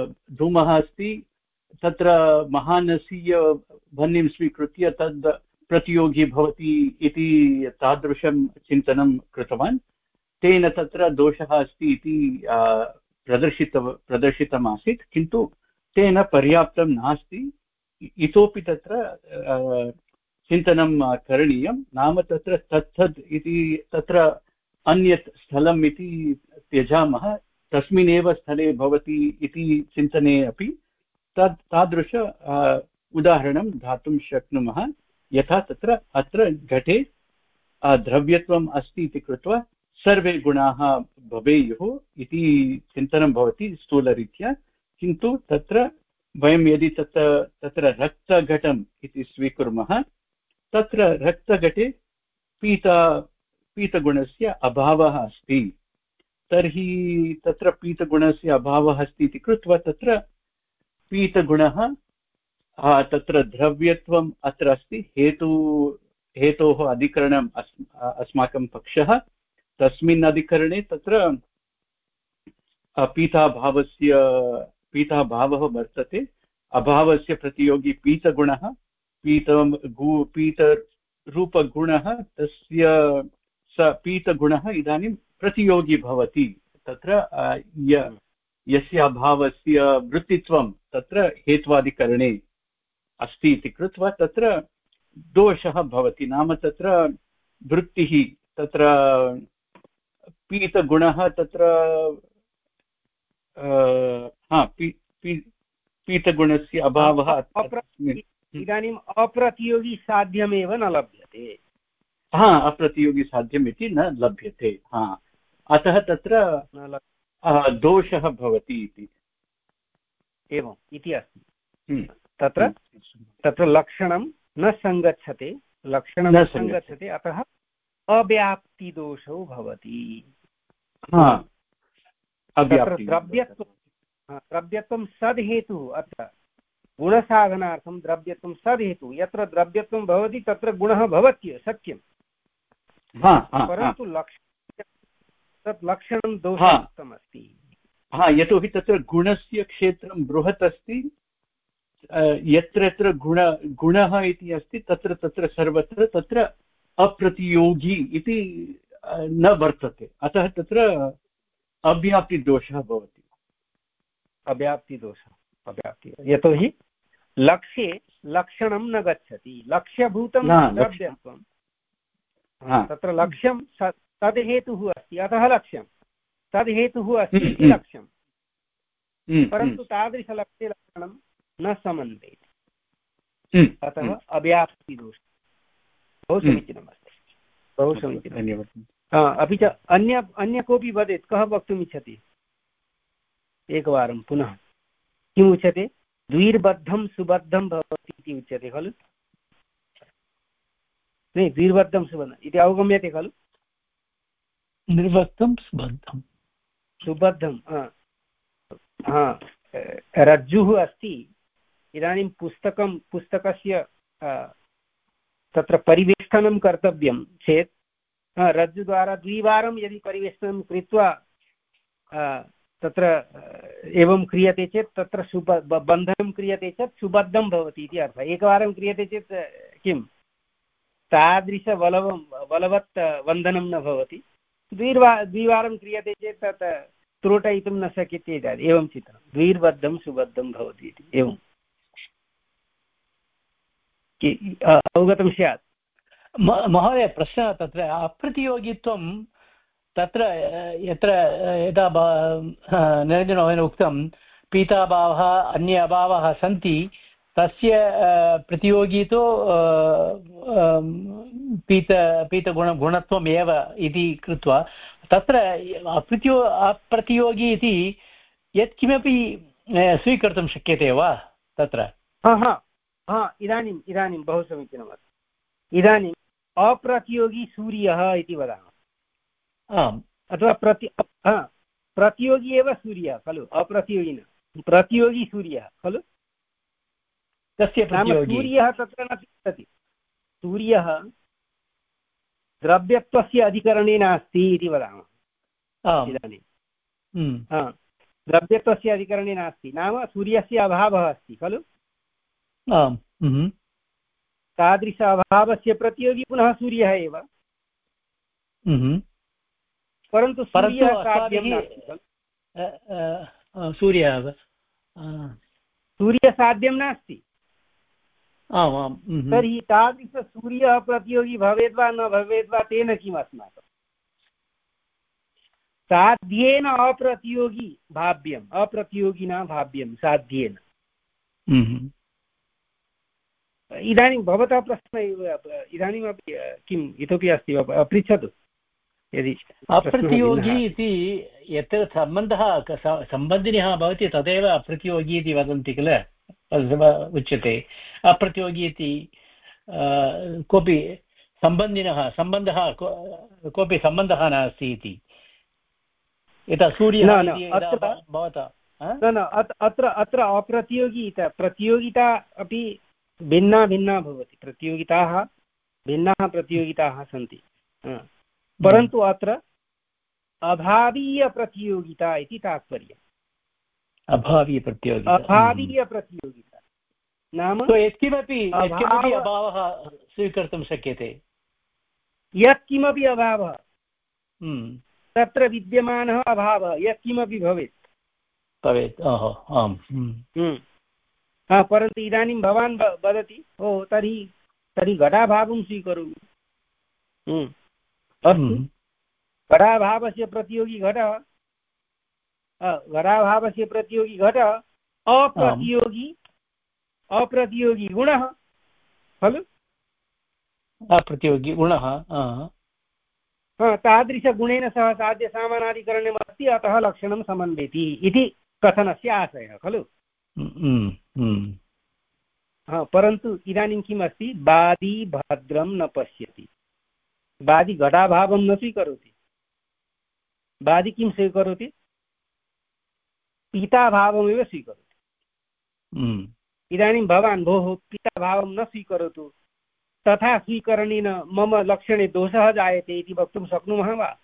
Speaker 1: धूमः अस्ति, तत्र महानसीय वह्निं स्वीकृत्य तद् प्रतियोगी भवति इति तादृशं चिन्तनं कृतवान्। तेन तत्र दोषः अस्ति इति प्रदर्शित प्रदर्शितमासीत्, किन्तु तेन पर्याप्तं नास्ति, इतोपि तत्र चिन्तनं करणीयं। नाम तत्र तत्तद् इति तत्र अन्यत् स्थलम् इति त्यजामः, तस्मिन्नेव स्थले भवति इति चिन्तने अपि तत् तादृश उदाहरणं दातुं शक्नुमः। यथा तत्र अत्र घटे द्रव्यत्वम् अस्ति इति कृत्वा सर्वे गुणाः भवेयुः इति चिन्तनं भवति स्थूलरीत्या, किन्तु तत्र वयं यदि तत्र तत्र रक्तघटम् इति स्वीकुर्मः, तत्र रक्तघटे पीत पीतगुणस्य अभावः अस्ति, तर्हि तत्र पीतगुणस्य अभावः अस्ति इति कृत्वा तत्र पीतगुणः तत्र द्रव्यत्वम् अत्र अस्ति, हेतु हेतोः अधिकरणम् अस् अस्माकं पक्षः, तस्मिन् अधिकरणे तत्र पीताभावस्य पीताभावः वर्तते, अभावस्य प्रतियोगी पीतगुणः, पीतं गु पीतरूपगुणः, तस्य स पीतगुणः इदानीं प्रतियोगी भवति। तत्र य यस्य अभावस्य वृत्तित्वं तत्र हेत्वादिकरणे अस्ति इति कृत्वा तत्र दोषः भवति। नाम तत्र वृत्तिः तत्र पीतगुणः तत्र हा पी पी पीतगुणस्य अभावः
Speaker 4: इदानीम् अप्रतियोगी साध्यमेव न लभ्यते।
Speaker 1: हा अप्रतियोगी साध्यम् इति न लभ्यते। हा अतः तत्र दोषः भवति इति
Speaker 4: एवम् इति अस्ति। तत्र तत्र लक्षणं न सङ्गच्छते, लक्षणं न सङ्गच्छते, अतः अव्याप्तिदोषो भवति। द्रव्यत्वं द्रव्यत्वं सद्हेतुः, अत्र गुणसाधनार्थं द्रव्यत्वं सद्हेतुः। यत्र द्रव्यत्वं भवति तत्र गुणः भवत्येव, सत्यं, परन्तु लक्षणं तत् लक्षणं दोषयुक्तम् अस्ति।
Speaker 1: हा यतोहि तत्र गुणस्य क्षेत्रं बृहत् अस्ति, यत्र यत्र गुण गुणः इति अस्ति तत्र तत्र सर्वत्र तत्र अप्रतियोगी इति न वर्तते, अतः तत्र अव्याप्तिदोषः भवति।
Speaker 4: अव्याप्तिदोषः अव्याप्ति यतोहि लक्ष्ये लक्षणं न गच्छति, लक्ष्यभूतं द्रव्यत्वं, तत्र लक्ष्यं तद् हेतुः अस्ति, अतः लक्ष्यं तद् हेतुः अस्ति इति लक्ष्यं, परन्तु तादृशलक्ष्ये लक्षणं न समन्वयति, अतः अव्याप्तिदोषः। बहु समीचीनमस्ति, बहु समीचीनं, धन्यवादः। अपि च अन्य अन्य कोऽपि वदेत्, कः वक्तुम् इच्छति? एकवारं पुनः किम् उच्यते? द्विर्बद्धं सुबद्धं भवति इति उच्यते खलु? न, द्विर्बद्धं सुबद्धम् इति अवगम्यते खलु?
Speaker 6: निर्बद्धं सुबद्धं
Speaker 4: सुबद्धं हा रज्जुः अस्ति, इदानीं पुस्तकं पुस्तकस्य तत्र परिवेष्टनं कर्तव्यं चेत् रज्जुद्वारा द्विवारं यदि परिवेष्टनं कृत्वा तत्र एवं क्रियते चेत् तत्र सुब बन्धनं क्रियते चेत् सुबद्धं भवति इति अर्थः। एकवारं क्रियते चेत् किं तादृशबलवं बलवत् बन्धनं न भवति, द्विर्वा द्विवारं क्रियते चेत् तत् त्रोटयितुं न शक्यते इत्यादि, एवं चिन्तनं। द्विर्बद्धं सुबद्धं भवति इति एवं अवगतं स्यात्।
Speaker 6: महोदय, प्रश्नः तत्र अप्रतियोगित्वं तत्र यत्र यदा निरञ्जनमहोदयेन उक्तं पीताभावः अन्ये अभावः सन्ति, तस्य प्रतियोगी तु पीत पीतगुण गुणत्वमेव इति कृत्वा तत्र अप्रतियो अप्रतियोगी इति यत्किमपि स्वीकर्तुं शक्यते वा तत्र?
Speaker 4: हा हा हा इदानीम् इदानीं बहु समीचीनमस्ति। इदानीम् अप्रतियोगी सूर्यः इति वदामः, अथवा प्रति प्रतियोगी एव सूर्यः खलु, अप्रतियोगी न, प्रतियोगी सूर्यः खलु।
Speaker 6: तस्य
Speaker 4: नाम सूर्यः तत्र न तिष्ठति, सूर्यः द्रव्यत्वस्य अधिकरणे नास्ति इति वदामः। इदानीं द्रव्यत्वस्य अधिकरणे नास्ति, नाम सूर्यस्य अभावः अस्ति खलु। तादृश अभावस्य प्रतियोगी पुनः सूर्यः एव। परन्तु सूर्यः साध्यं नास्ति,
Speaker 6: सूर्यः
Speaker 4: सूर्यसाध्यं नास्ति।
Speaker 6: आमां
Speaker 4: तर्हि तादृशसूर्यः प्रतियोगी भवेत् वा न भवेत् वा तेन किम् अस्माकं साध्येन अप्रतियोगी भाव्यम्, अप्रतियोगिना भाव्यं साध्येन। इदानीं भवतः प्रश्नः इदानीमपि किम् इतोपि अस्ति वा पृच्छतु। यदि
Speaker 6: अप्रतियोगी इति यत् सम्बन्धः सम्बन्धिनः भवति तदेव अप्रतियोगी इति वदन्ति किल, उच्यते। अप्रतियोगी इति कोऽपि सम्बन्धिनः सम्बन्धः कोऽपि सम्बन्धः नास्ति इति। यथा सूर्यः भवता
Speaker 4: न न अत्र अत्र अप्रतियोगिता प्रतियोगिता अपि भिन्ना भिन्ना भवति। प्रतियोगिताः भिन्नाः प्रतियोगिताः सन्ति, परन्तु अत्र अभावीयप्रतियोगिता इति तात्पर्यम्।
Speaker 6: अभावीयप्रतियोगिता
Speaker 4: अभावीयप्रतियोगिता नाम
Speaker 6: यत्किमपि यत्किमपि अभावः स्वीकर्तुं शक्यते।
Speaker 4: यत्किमपि अभावः तत्र विद्यमानः अभावः यत्किमपि भवेत्
Speaker 6: भवेत्। आम्।
Speaker 4: परन्तु इदानीं भवान् वदति ओ तर्हि तर्हि घटाभावं स्वीकरोमि। अस्तु, घटाभावस्य प्रतियोगी घटः, घटाभावस्य प्रतियोगी घटः अप्रतियोगी अप्रतियोगी गुणः खलु।
Speaker 6: अप्रतियोगी गुणः
Speaker 4: तादृशगुणेन सह साध्यसामानाधिकरणम् अस्ति, अतः लक्षणं समन्वयति इति कथनस्य आशयः खलु। परन्तु इदानीं किम् अस्ति, बादी भद्रं न पश्यति। बादी घटाभावं न स्वीकरोति। बादी किं स्वीकरोति, पिताभावमेव स्वीकरोति। इदानीं भवान् भोः पिताभावं न स्वीकरोतु, तथा स्वीकरणेन मम लक्षणे दोषः जायते इति वक्तुं शक्नुमः वा?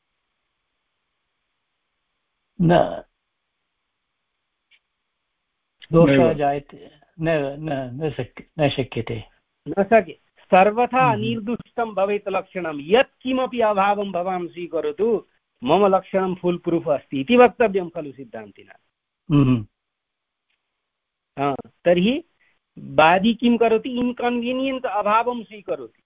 Speaker 6: न, दोषः जायते न शक्यते
Speaker 4: न शक्यते। सर्वथा निर्दुष्टं भवेत् लक्षणं। यत्किमपि अभावं भवान् स्वीकरोतु, मम लक्षणं फुल् प्रूफ् अस्ति इति वक्तव्यं खलु सिद्धान्तिना। तर्हि बादी किं करोति, इन्कन्वीनियन्स् अभावं स्वीकरोति।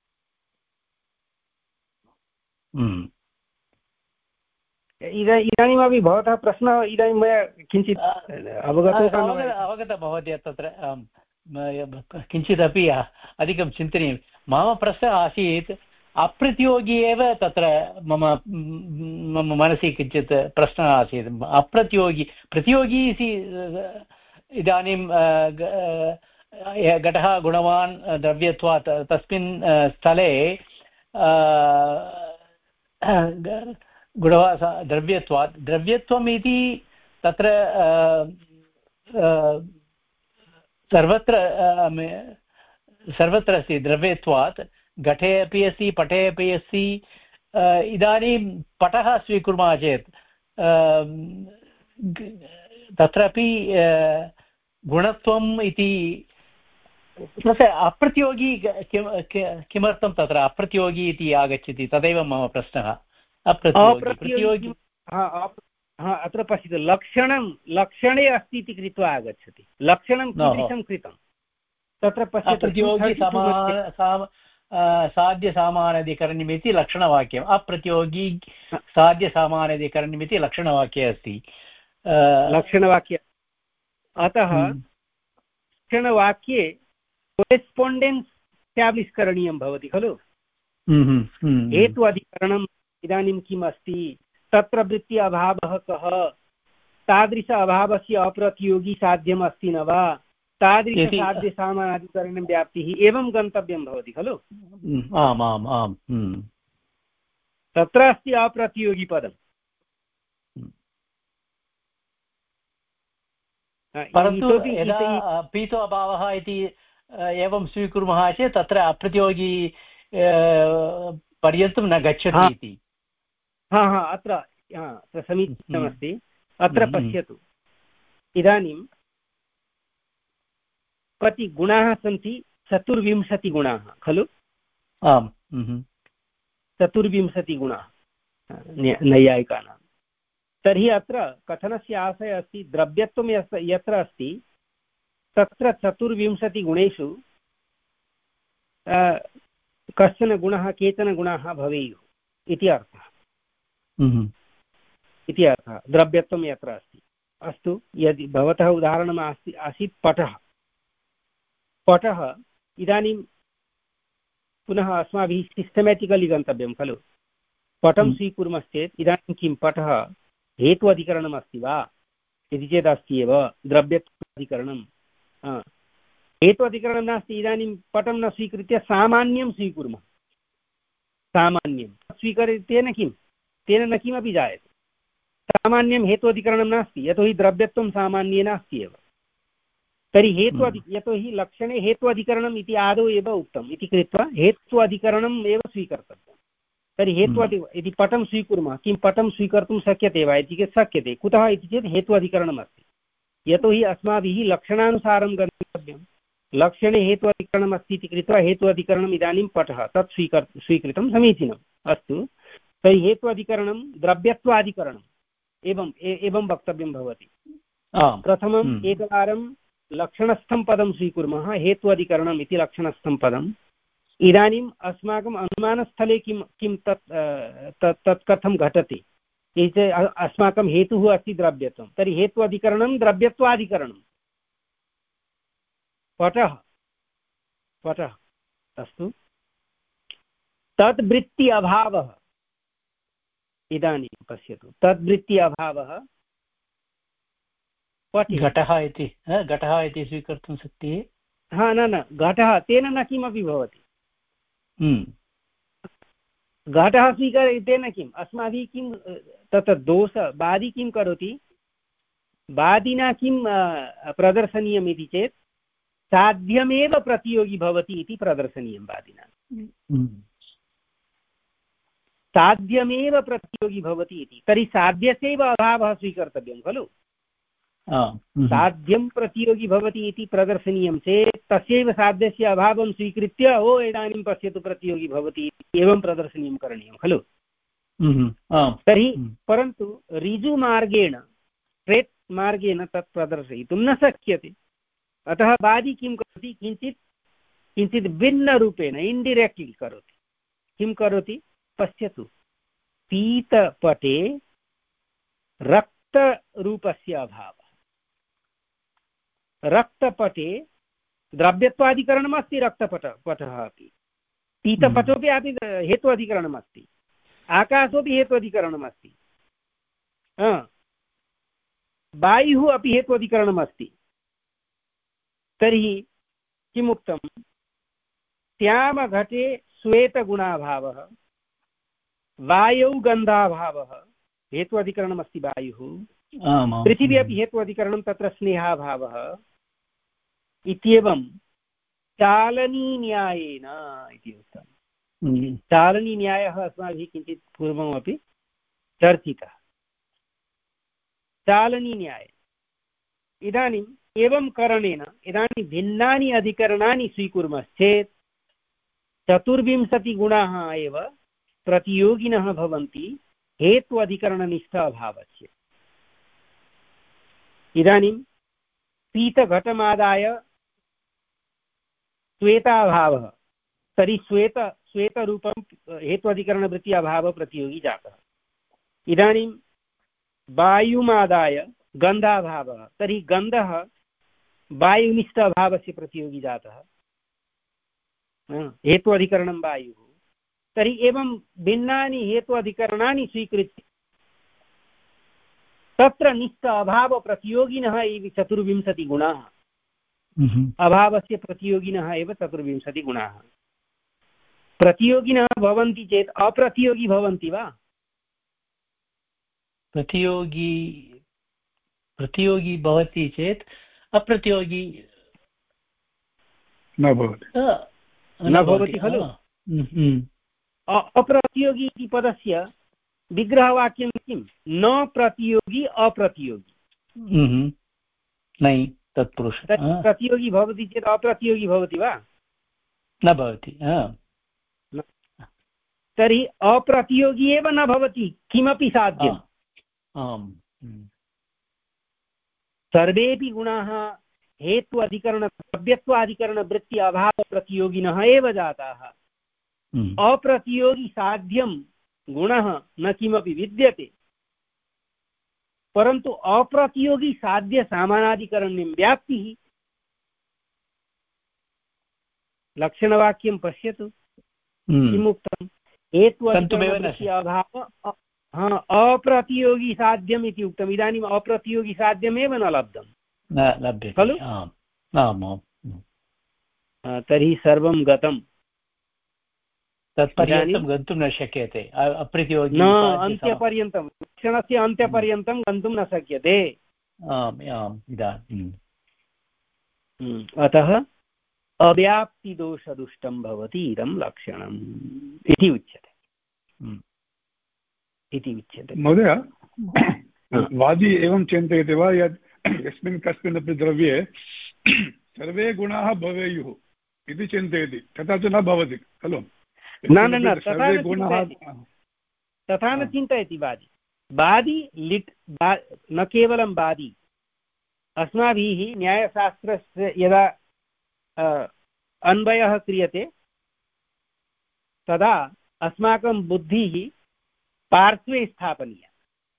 Speaker 4: इदानीमपि भवतः प्रश्नः इदानीं मया किञ्चित् अवगतः
Speaker 6: अवगतः महोदय। तत्र किञ्चिदपि अधिकं चिन्तनीयं। मम प्रश्नः आसीत्, अप्रतियोगी एव तत्र मम मम मनसि किञ्चित् प्रश्नः आसीत्। अप्रतियोगी प्रतियोगी इति इदानीं घटः गुणवान् द्रव्यत्वात् तस्मिन् स्थले गुणवा द्रव्यत्वात् द्रव्यत्वम् इति तत्र सर्वत्र सर्वत्र अस्ति। द्रव्यत्वात् घटे अपि अस्ति, पटे अपि अस्ति। इदानीं पटः स्वीकुर्मः चेत् तत्रापि गुणत्वम् इति अप्रतियोगी किमर्थं तत्र अप्रतियोगी इति आगच्छति, तदेव मम प्रश्नः। अप्रतियोगी
Speaker 4: अत्र पश्यतु, लक्षणं लक्षणे अस्ति इति कृत्वा आगच्छति। लक्षणं कीदृशं कृतं तत्र पश्यतु।
Speaker 6: साध्यसामानाधिकरणमिति लक्षणवाक्यम्। अप्रतियोगी साध्यसामानाधिकरणमिति लक्षणवाक्ये अस्ति।
Speaker 4: लक्षणवाक्य अतः लक्षणवाक्ये कोरेस्पोण्डेन्स् स्टाब्लिश् करणीयं भवति खलु। हेतु अधिकरणम् इदानीं किम् अस्ति, तत्र वृत्ति अभावः कः, तादृश अभावस्य अप्रतियोगी साध्यम् अस्ति न वा, तादृशसाध्यसामानाधिकरणं व्याप्तिः, एवं गन्तव्यं भवति खलु।
Speaker 6: आम् आम् आम्।
Speaker 4: तत्र अस्ति अप्रतियोगिपदम्।
Speaker 6: परन्तु यदा पीतो अभावः इति एवं स्वीकुर्मः चेत् तत्र अप्रतियोगी पर्यन्तं न गच्छति इति।
Speaker 4: हा हा अत्र समीचीनमस्ति। अत्र पश्यतु, इदानीं कति गुणाः सन्ति, चतुर्विंशतिगुणाः खलु?
Speaker 6: आम्।
Speaker 4: चतुर्विंशतिगुणाः नैयायिकानां। तर्हि अत्र कथनस्य आशयः अस्ति, द्रव्यत्वं यत्र अस्ति तत्र चतुर्विंशतिगुणेषु कश्चन गुणः केचन गुणाः भवेयुः इति अर्थः इति अर्थः द्रव्यत्वं यत्र अस्ति। अस्तु, यदि भवतः उदाहरणम् अस्ति आसीत् पटः पटः इदानीं पुनः अस्माभिः सिस्टमेटिकलि गन्तव्यं खलु। पटं स्वीकुर्मश्चेत् इदानीं किं पटः हेतु अधिकरणम् अस्ति वा इति चेत् अस्ति एव, द्रव्यत्वाधिकरणं। हेतु अधिकरणं नास्ति, इदानीं पटं न स्वीकृत्य सामान्यं स्वीकुर्मः। सामान्यं स्वीकर्य तेन किं तेन न किमपि जायते। सामान्यं हेतु अधिकरणं नास्ति, यतोहि द्रव्यत्वं सामान्ये नास्ति एव। तर्हि हेतु अधि यतोहि लक्षणे हेतु अधिकरणम् इति आदौ एव उक्तम् इति कृत्वा हेतु अधिकरणम् एव स्वीकर्तव्यम्। तर्हि हेतु अधि यदि पटं स्वीकुर्मः, किं पटं स्वीकर्तुं शक्यते वा इति चेत् शक्यते। कुतः इति चेत् हेतु अधिकरणम् अस्ति, यतोहि अस्माभिः लक्षणानुसारं गन्तव्यं। लक्षणे हेतु अधिकरणम् अस्ति इति कृत्वा हेतु अधिकरणम् इदानीं पटः तत् स्वीकर् स्वीकृतं समीचीनम्। अस्तु, तर्हि हेतु अधिकरणं द्रव्यत्वाधिकरणम् एवम् एवं वक्तव्यं भवति। प्रथमम् एकवारं लक्षणस्थं पदं स्वीकुर्मः, हेतु अधिकरणम् इति लक्षणस्थं पदम्। इदानीम् अस्माकम् अनुमानस्थले किं किं तत् तत् तत् कथं घटति इति चेत् अस्माकं हेतुः अस्ति द्रव्यत्वं। तर्हि हेतु अधिकरणं द्रव्यत्वाधिकरणं पटः पटः अस्तु, तद्वृत्ति अभावः। इदानीं पश्यतु, तद्वृत्ति अभावः
Speaker 6: घटः इति घटः इति स्वीकर्तुं शक्यते।
Speaker 4: हा न न घटः तेन न किमपि भवति। घटः स्वीकर्य तेन किम् अस्माभिः किं तत्र दोष वादी किं करोति, वादिना किं प्रदर्शनीयम् इति चेत् साध्यमेव प्रतियोगी भवति इति प्रदर्शनीयं वादिना। साध्यमेव प्रतियोगी भवति इति, तर्हि साध्यस्यैव अभावः स्वीकर्तव्यं खलु। साध्यं प्रतियोगी भवति इति प्रदर्शनीयं चेत् तस्यैव साध्यस्य अभावं स्वीकृत्य ओ इदानीं पश्यतु प्रतियोगी भवति एवं प्रदर्शनीयं करणीयं खलु। तर्हि परन्तु ऋजुमार्गेण स्ट्रेट् मार्गेण तत् प्रदर्शयितुं न शक्यते। अतः वादी किं करोति, किञ्चित् किञ्चित् भिन्नरूपेण इन्डिरेक्ट्लि करोति। किं करोति, पश्यतु, पीतपटे रक्तरूपस्य अभावः। रक्तपटे द्रव्यत्वाधिकरणमस्ति, रक्तपट पटः अपि, पीतपटोपि अपि हेतु अधिकरणमस्ति, आकाशोपि हेतु अधिकरणमस्ति, वायुः अपि हेतु अधिकरणमस्ति। तर्हि किमुक्तं, श्यामघटे श्वेतगुणाभावः, वायौ गन्धाभावः, हेतु अधिकरणमस्ति वायुः, पृथिवी अपि हेतु अधिकरणं, तत्र स्नेहाभावः इत्येवं चालनीन्यायेन इति उक्तं। चालनीन्यायः अस्माभिः किञ्चित् पूर्वमपि चर्चितः। चालनीन्याय इदानीम् एवं करणेन इदानीं भिन्नानि अधिकरणानि स्वीकुर्मश्चेत् चतुर्विंशतिगुणाः एव प्रतियोगिनः भवन्ति हेतु अधिकरणनिष्ठ अभावस्य। इदानीं पीतघटमादाय श्वेताभावः, तर्हि श्वेत श्वेतरूपं हेतु अधिकरणवृत्ति अभावः प्रतियोगी जातः। इदानीं वायुमादाय गन्धाभावः, तर्हि गन्धः वायुनिष्ठ अभावस्य प्रतियोगी जातः, हेतु अधिकरणं वायुः। तर्हि एवं भिन्नानि हेतु अधिकरणानि स्वीकृत्य तत्र निष्ठ अभाव प्रतियोगिनः एव चतुर्विंशतिगुणाः। अभावस्य प्रतियोगिनः एव चतुर्विंशतिगुणाः। प्रतियोगिनः भवन्ति चेत् अप्रतियोगी भवन्ति वा?
Speaker 6: प्रतियोगी प्रतियोगी भवति चेत् अप्रतियोगी
Speaker 7: न भवति
Speaker 4: न भवति खलु। अप्रतियोगी इति पदस्य विग्रहवाक्यं किं? न प्रतियोगी अप्रतियोगी।
Speaker 6: नै तत्पुरुषः।
Speaker 4: प्रतियोगी भवति चेत् अप्रतियोगी भवति वा?
Speaker 6: न भवति।
Speaker 4: तर्हि अप्रतियोगी एव न भवति, किमपि साध्यम्।
Speaker 6: आम्,
Speaker 4: सर्वेपि गुणाः हेतु अधिकरण द्रव्यत्वाधिकरणवृत्ति अभावप्रतियोगिनः एव जाताः। अप्रतियोगी साध्यं गुणः न किमपि विद्यते, परन्तु अप्रतियोगी साध्य सामानाधिकरण्यं व्याप्तिः। लक्षणवाक्यं पश्यतु किम् उक्तम्, हेतु अधिकरणवृत्ति अभाव अप्रतियोगी साध्यम् इति उक्तम्। इदानीम् अप्रतियोगी साध्यमेव न लब्धं खलु। तर्हि सर्वं गतं,
Speaker 6: तत्पर्यन्तं गन्तुं न शक्यते, अप्रतियोगी
Speaker 4: न अन्त्यपर्यन्तं, लक्षणस्य अन्त्यपर्यन्तं गन्तुं न शक्यते। अतः अव्याप्तिदोषदुष्टं भवति इदं लक्षणम् इति उच्यते इति उच्यते।
Speaker 7: महोदय, वादी एवं चिन्तयति वा यत् यस्मिन् कस्मिन्नपि द्रव्ये सर्वे गुणाः भवेयुः इति चिन्तयति, तथा च न भवति खलु।
Speaker 4: न न न तथा न चिन्तयति, तथा न चिन्तयति वादी। वादी लिट् न केवलं वादी, अस्माभिः न्यायशास्त्रस्य यदा अन्वयः क्रियते तदा अस्माकं बुद्धिः पार्श्वे स्थापनीया,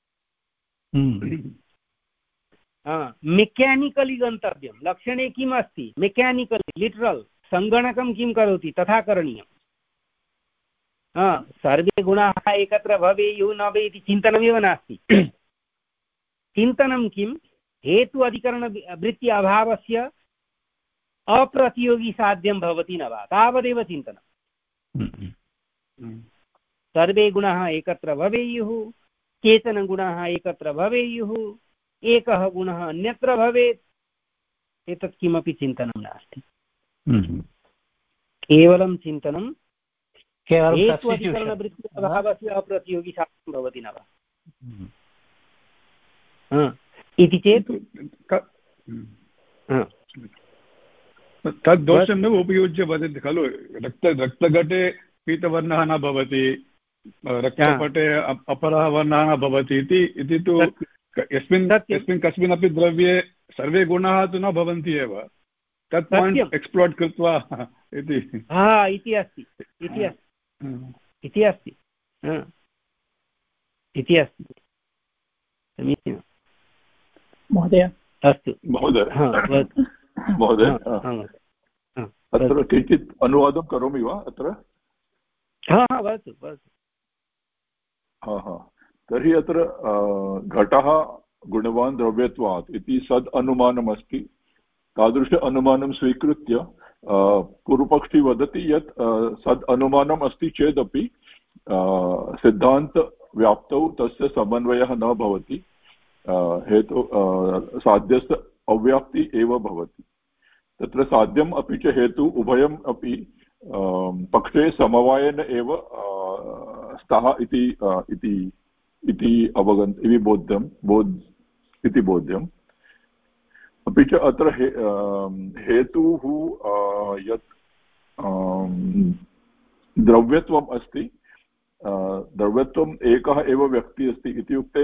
Speaker 4: मेकानिकलि गन्तव्यं। लक्षणे किम् अस्ति, मेकानिकलि लिटरल्, सङ्गणकं किं करोति तथा करणीयम्। सर्वे गुणाः एकत्र भवेयुः न भवेत् इति चिन्तनमेव नास्ति। चिन्तनं किं, हेतु अधिकरणवृत्ति अभावस्य अप्रतियोगी साध्यं भवति न वा, तावदेव चिन्तनं। सर्वे गुणाः एकत्र भवेयुः, केचन गुणाः एकत्र भवेयुः, एकः गुणः अन्यत्र भवेत्, एतत् किमपि चिन्तनं नास्ति। केवलं चिन्तनं हेतु अधिकरणवृत्ति अभावस्य अप्रतियोगी साध्यं भवति न वा इति चेत्
Speaker 7: तद्दोषमेव उपयुज्य वदति खलु। रक्त रक्तघटे पीतवर्णः न भवति, रक्तपटे अपरः वर्णः न भवति इति तु यस्मिन् यस्मिन् कस्मिन्नपि द्रव्ये सर्वे गुणाः तु न भवन्ति एव, तत् पायिण्ट् एक्स्प्लोर्ट् कृत्वा इति
Speaker 4: इति अस्ति इति अस्ति इति अस्ति इति अस्ति समीचीनं
Speaker 6: महोदय।
Speaker 3: अस्तु महोदय महोदय अत्र किञ्चित् अनुवादं करोमि वा अत्र?
Speaker 4: वदतु वदतु।
Speaker 3: हा हा तर्हि अत्र घटः गुणवान् द्रव्यत्वात् इति सद् अनुमानमस्ति। तादृश अनुमानं स्वीकृत्य पूर्वपक्षी वदति यत् सद् अनुमानम् अस्ति चेदपि सिद्धान्तव्याप्तौ तस्य समन्वयः न भवति, हेतु साध्यस्य अव्याप्ति एव भवति। तत्र साध्यम् अपि च हेतु उभयम् अपि पक्षे समवायेन एव स्तः इति इति अवगन् इति बोध्यं बोध् इति बोध्यम्। अपि च अत्र हे हेतुः यत् द्रव्यत्वम् अस्ति, द्रव्यत्वम् एकः एव व्यक्तिः अस्ति इत्युक्ते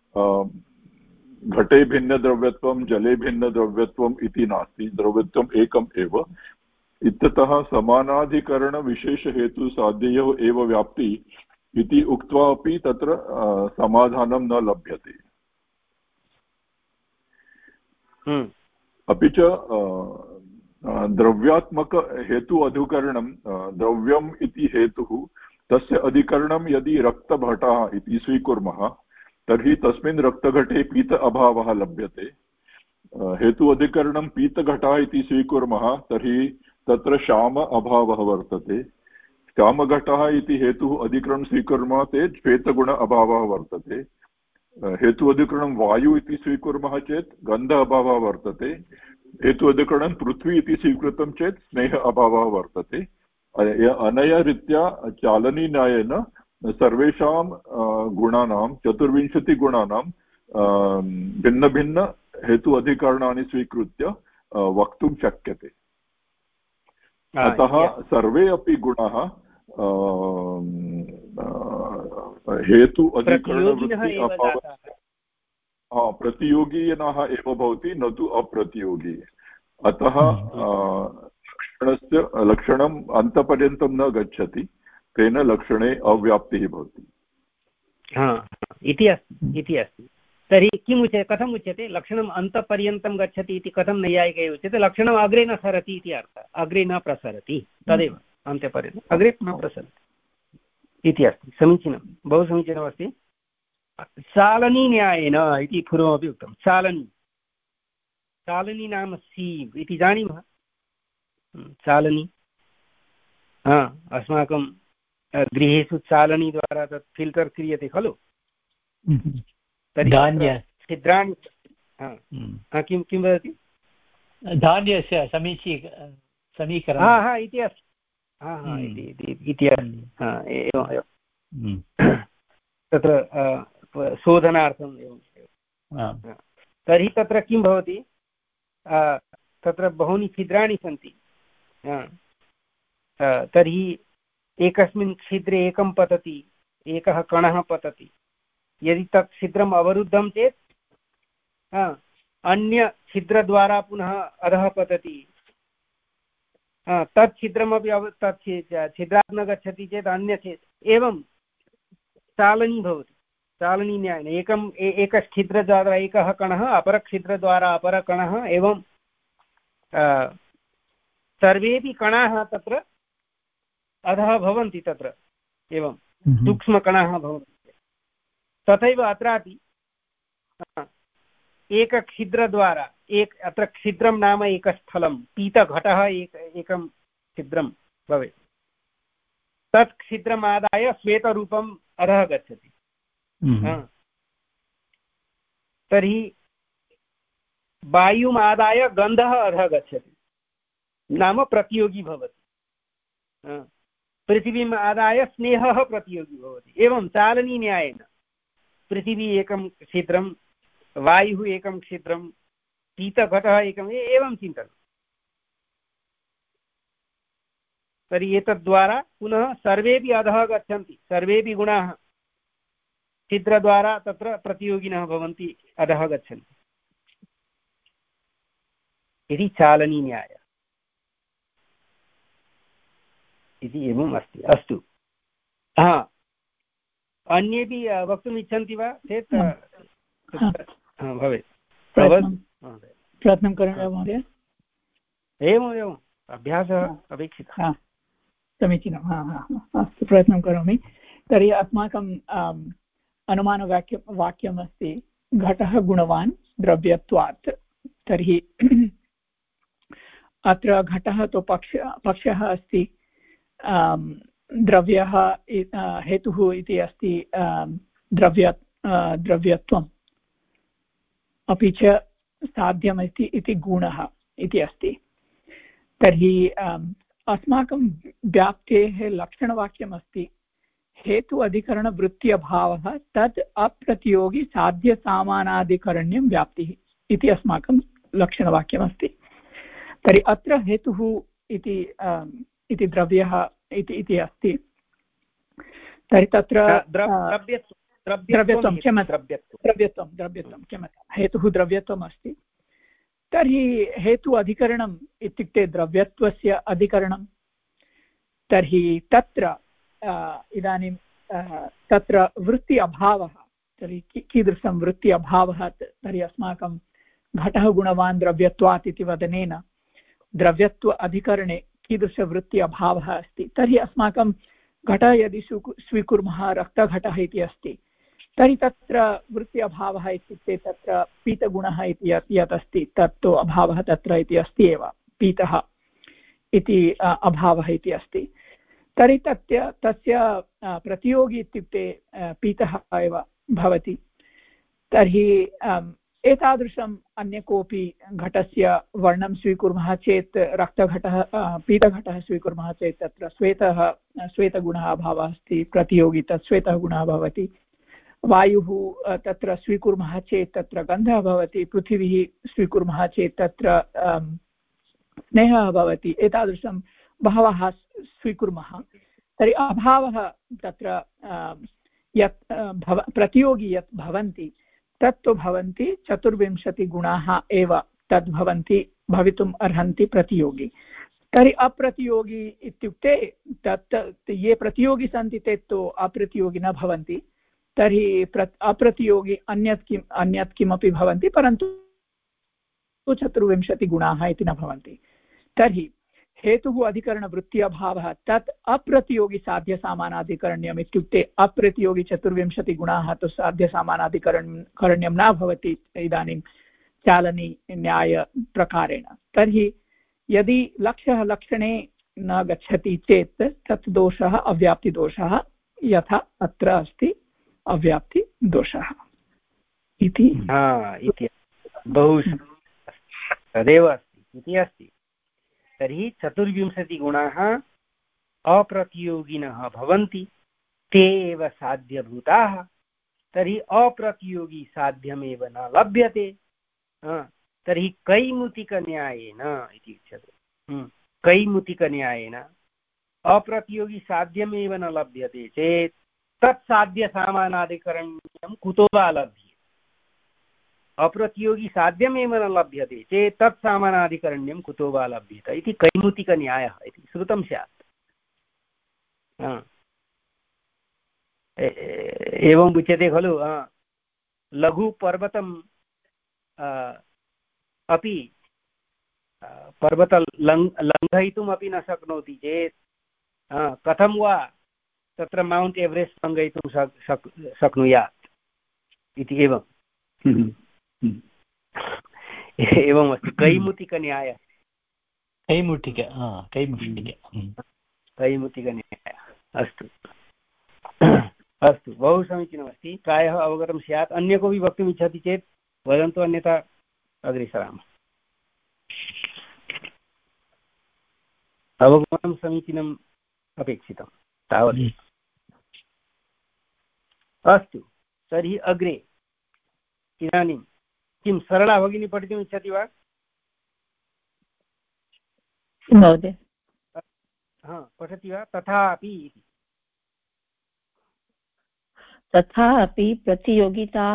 Speaker 3: घटे भिन्नद्रव्यत्वं जले भिन्नद्रव्यत्वम् इति नास्ति, द्रव्यत्वम् एकम् एव। इत्यतः समानाधिकरणविशेषहेतुसाध्ययोः एव व्याप्ति इति उक्त्वा अपि तत्र समाधानं न लभ्यते। अपि च द्रव्यात्मकहेतु अधिकरणं द्रव्यम् इति हेतुः, तस्य अधिकरणं यदि रक्तघटः इति स्वीकुर्मः तर्हि तस्मिन् रक्तघटे पीत अभावः लभ्यते। हेतु अधिकरणं पीतघटः इति स्वीकुर्मः तर्हि तत्र श्याम अभावः वर्तते। श्यामघटः इति हेतुः अधिकरणं स्वीकुर्मः चेत् श्वेतगुण अभावः वर्तते। हेतु अधिकरणं वायु इति स्वीकुर्मः चेत् गन्ध अभावः वर्तते। हेतु अधिकरणं पृथ्वी इति स्वीकृतं चेत् स्नेह अभावः वर्तते। अनया रीत्या चालनीन्यायेन सर्वेषां गुणानां चतुर्विंशतिगुणानां भिन्नभिन्न हेतु अधिकरणानि स्वीकृत्य वक्तुं शक्यते। अतः सर्वे अपि गुणाः हेतु अधिकरणवृत्ति अभावः प्रतियोगिनः एव भवति, न तु अप्रतियोगी। अतः लक्षणस्य लक्षणम् अन्तपर्यन्तं न गच्छति, तेन लक्षणे अव्याप्तिः भवति।
Speaker 4: हा इति अस्ति इति अस्ति तर्हि किम् उच्यते, कथम् उच्यते लक्षणम् अन्तपर्यन्तं गच्छति इति कथं नैयायिकैः उच्यते? लक्षणम् अग्रे न सरति इति अर्थः, अग्रे न प्रसरति, तदेव अन्त्यपर्यन्तम् अग्रे न प्रसरति इति अस्ति। समीचीनं, बहु समीचीनमस्ति। चालनी न्यायेन इति पूर्वमपि उक्तं। चालनी चालनी नाम सीव् इति जानीमः। चालनी हा अस्माकं गृहेषु चालनीद्वारा तत् फिल्टर् क्रियते खलु। तर्हि छिद्राणि किं किं वदति?
Speaker 6: धान्यस्य समीची समीकरणं
Speaker 4: हा हा इति अस्ति, हा हा इति अस्ति, एवम् एवं तत्र शोधनार्थम् एवं। तर्हि तत्र किं भवति, तत्र बहूनि छिद्राणि सन्ति। तर्हि एकस्मिन् छिद्रे एकं पतति, एकः कणः पतति। यदि तत् छिद्रम् अवरुद्धं चेत् अन्य छिद्रद्वारा पुनः अधः पतति। तत् छिद्रमपि अव तत् छिद्रात् न गच्छति चेत् अन्य एवं चालनी भवति। चालनी न्यायेन एकम् एकछिद्रद्वारा एकः कणः, अपरछिद्रद्वारा अपरकणः, एवं सर्वेपि कणाः तत्र अधः भवन्ति, तत्र एवं सूक्ष्मकणाः भवन्ति। तथैव अत्रापि एकछिद्रद्वारा एक अत्र छिद्रं नाम एकस्थलं, पीतघटः एक एकं छिद्रं भवेत्। तत् छिद्रमादाय श्वेतरूपम् अधः गच्छति। तर्हि वायुम् आदाय गन्धः अधः गच्छति, नाम प्रतियोगी भवति। पृथिवीम् आदाय स्नेहः प्रतियोगी भवति। एवं चालनी न्यायेन पृथिवी एकं छिद्रं, वायुः एकं छिद्रं, शीतघटः एकम्, एवं चिन्तनं। तर्हि एतद्द्वारा पुनः सर्वेपि अधः गच्छन्ति, सर्वेपि गुणाः छिद्रद्वारा तत्र प्रतियोगिनः भवन्ति, अधः गच्छन्ति इति चालनी न्यायः इति एवम् अस्ति। अस्तु, हा अन्येपि वक्तुम् इच्छन्ति वा चेत् भवेत्।
Speaker 8: प्रयत्नं करोमि महोदय।
Speaker 4: एवम् एवम् अभ्यासः अपेक्षितः।
Speaker 8: समीचीनं, हा हा अस्तु, प्रयत्नं करोमि। तर्हि अस्माकम् अनुमानवाक्यं वाक्यमस्ति घटः गुणवान् द्रव्यत्वात्। तर्हि अत्र घटः तु पक्ष पक्षः अस्ति, द्रव्यः हेतुः इति अस्ति द्रव्य द्रव्यत्वम्, अपि च साध्यमस्ति इति गुणः इति अस्ति। तर्हि अस्माकं व्याप्तेः लक्षणवाक्यमस्ति हेतु अधिकरणवृत्ति अभावः तत् अप्रतियोगी साध्यसामानाधिकरण्यं व्याप्तिः इति अस्माकं लक्षणवाक्यमस्ति। तर्हि अत्र हेतुः इति इति द्रव्यः इति इति अस्ति। तर्हि तत्र द्रव्यत्वं क्षम्यतां द्रव्यत्वं द्रव्यत्वं क्षम्यतां हेतुः द्रव्यत्वम् अस्ति। तर्हि हेतु अधिकरणम् इत्युक्ते द्रव्यत्वस्य अधिकरणं। तर्हि तत्र इदानीं तत्र वृत्ति अभावः, तर्हि कीदृशं वृत्ति अभावः? तर्हि अस्माकं घटः गुणवान् द्रव्यत्वात् इति वदनेन द्रव्यत्व अधिकरणे कीदृशवृत्ति अभावः अस्ति। तर्हि अस्माकं घटः यदि स्वीकुर्मः रक्तघटः इति अस्ति, तर्हि तत्र वृत्ति अभावः इत्युक्ते तत्र पीतगुणः इति यत् अस्ति तत्तु अभावः तत्र इति अस्ति एव, पीतः इति अभावः इति अस्ति। तर्हि तस्य तस्य प्रतियोगी इत्युक्ते पीतः एव भवति। तर्हि एतादृशम् अन्य कोऽपि घटस्य वर्णं स्वीकुर्मः चेत्, रक्तघटः पीतघटः स्वीकुर्मः चेत् तत्र श्वेतः श्वेतगुणः अभावः अस्ति, प्रतियोगी तत् श्वेतः गुणः भवति। वायुः तत्र स्वीकुर्मः चेत् तत्र गन्धः भवति, पृथिवीः स्वीकुर्मः चेत् तत्र स्नेहः भवति। एतादृशं बहवः स्वीकुर्मः तर्हि अभावः तत्र यत् भव प्रतियोगी यत् भवन्ति तत्तु भवन्ति चतुर्विंशतिगुणाः एव तद् भवन्ति भवितुम् अर्हन्ति प्रतियोगी। तर्हि अप्रतियोगी इत्युक्ते तत् ये प्रतियोगी सन्ति ते तु अप्रतियोगी न भवन्ति, तर्हि प्र अप्रतियोगी अन्यत् किम् अन्यत् किमपि भवन्ति परन्तु चतुर्विंशतिगुणाः इति न भवन्ति। तर्हि हेतुः अधिकरणवृत्ति अभावः तत् अप्रतियोगी साध्यसामानाधिकरण्यम् इत्युक्ते अप्रतियोगी चतुर्विंशतिगुणाः तु साध्यसामानाधिकरण् करण्यं न भवति इदानीं चालनी न्यायप्रकारेण। तर्हि यदि लक्ष्यः लक्षणे न गच्छति चेत् तत् दोषः अव्याप्तिदोषः, यथा अत्र अस्ति अव्याप्तिदोषः इति।
Speaker 4: बहु तदेव अस्ति इति अस्ति। तर्हि चतुर्विंशतिगुणाः अप्रतियोगिनः भवन्ति, ते एव साध्यभूताः। तर्हि अप्रतियोगी साध्यमेव न लभ्यते। तर्हि कैमुतिकन्यायेन इति उच्यते। कैमुतिकन्यायेन अप्रतियोगी साध्यमेव न लभ्यते चेत् तत्साध्यसामानाधिकरण्यं कुतो वा लभ्यते। अप्रतियोगी साध्यमेव न लभ्यते चेत् तत्सामानाधिकरण्यं कुतो वा लभ्येत इति कैमुतिकन्यायः इति श्रुतं स्यात्। एवम् उच्यते खलु, लघुपर्वतं अपि पर्वत लङ्घयितुमपि न शक्नोति चेत् कथं वा तत्र मौण्ट् एवरेस्ट् लङ्घयितुं शक् शक्नुयात् इति। एवम् एवमस्ति कैमुतिकन्यायः।
Speaker 6: कैमुतिक कैमुतिक
Speaker 4: कैमुतिकन्यायः। अस्तु अस्तु, बहु समीचीनमस्ति। प्रायः अवगतं स्यात्। अन्य कोऽपि वक्तुम् इच्छति चेत् वदन्तु, अन्यथा अग्रे सरामः। अवगमनं समीचीनम् अपेक्षितं तावदेव। अस्तु, तर्हि अग्रे इदानीं किं सरला भगिनी पठितुम् इच्छति वा?
Speaker 9: महोदय
Speaker 4: पठति वा? तथापि इति।
Speaker 9: तथापि प्रतियोगिता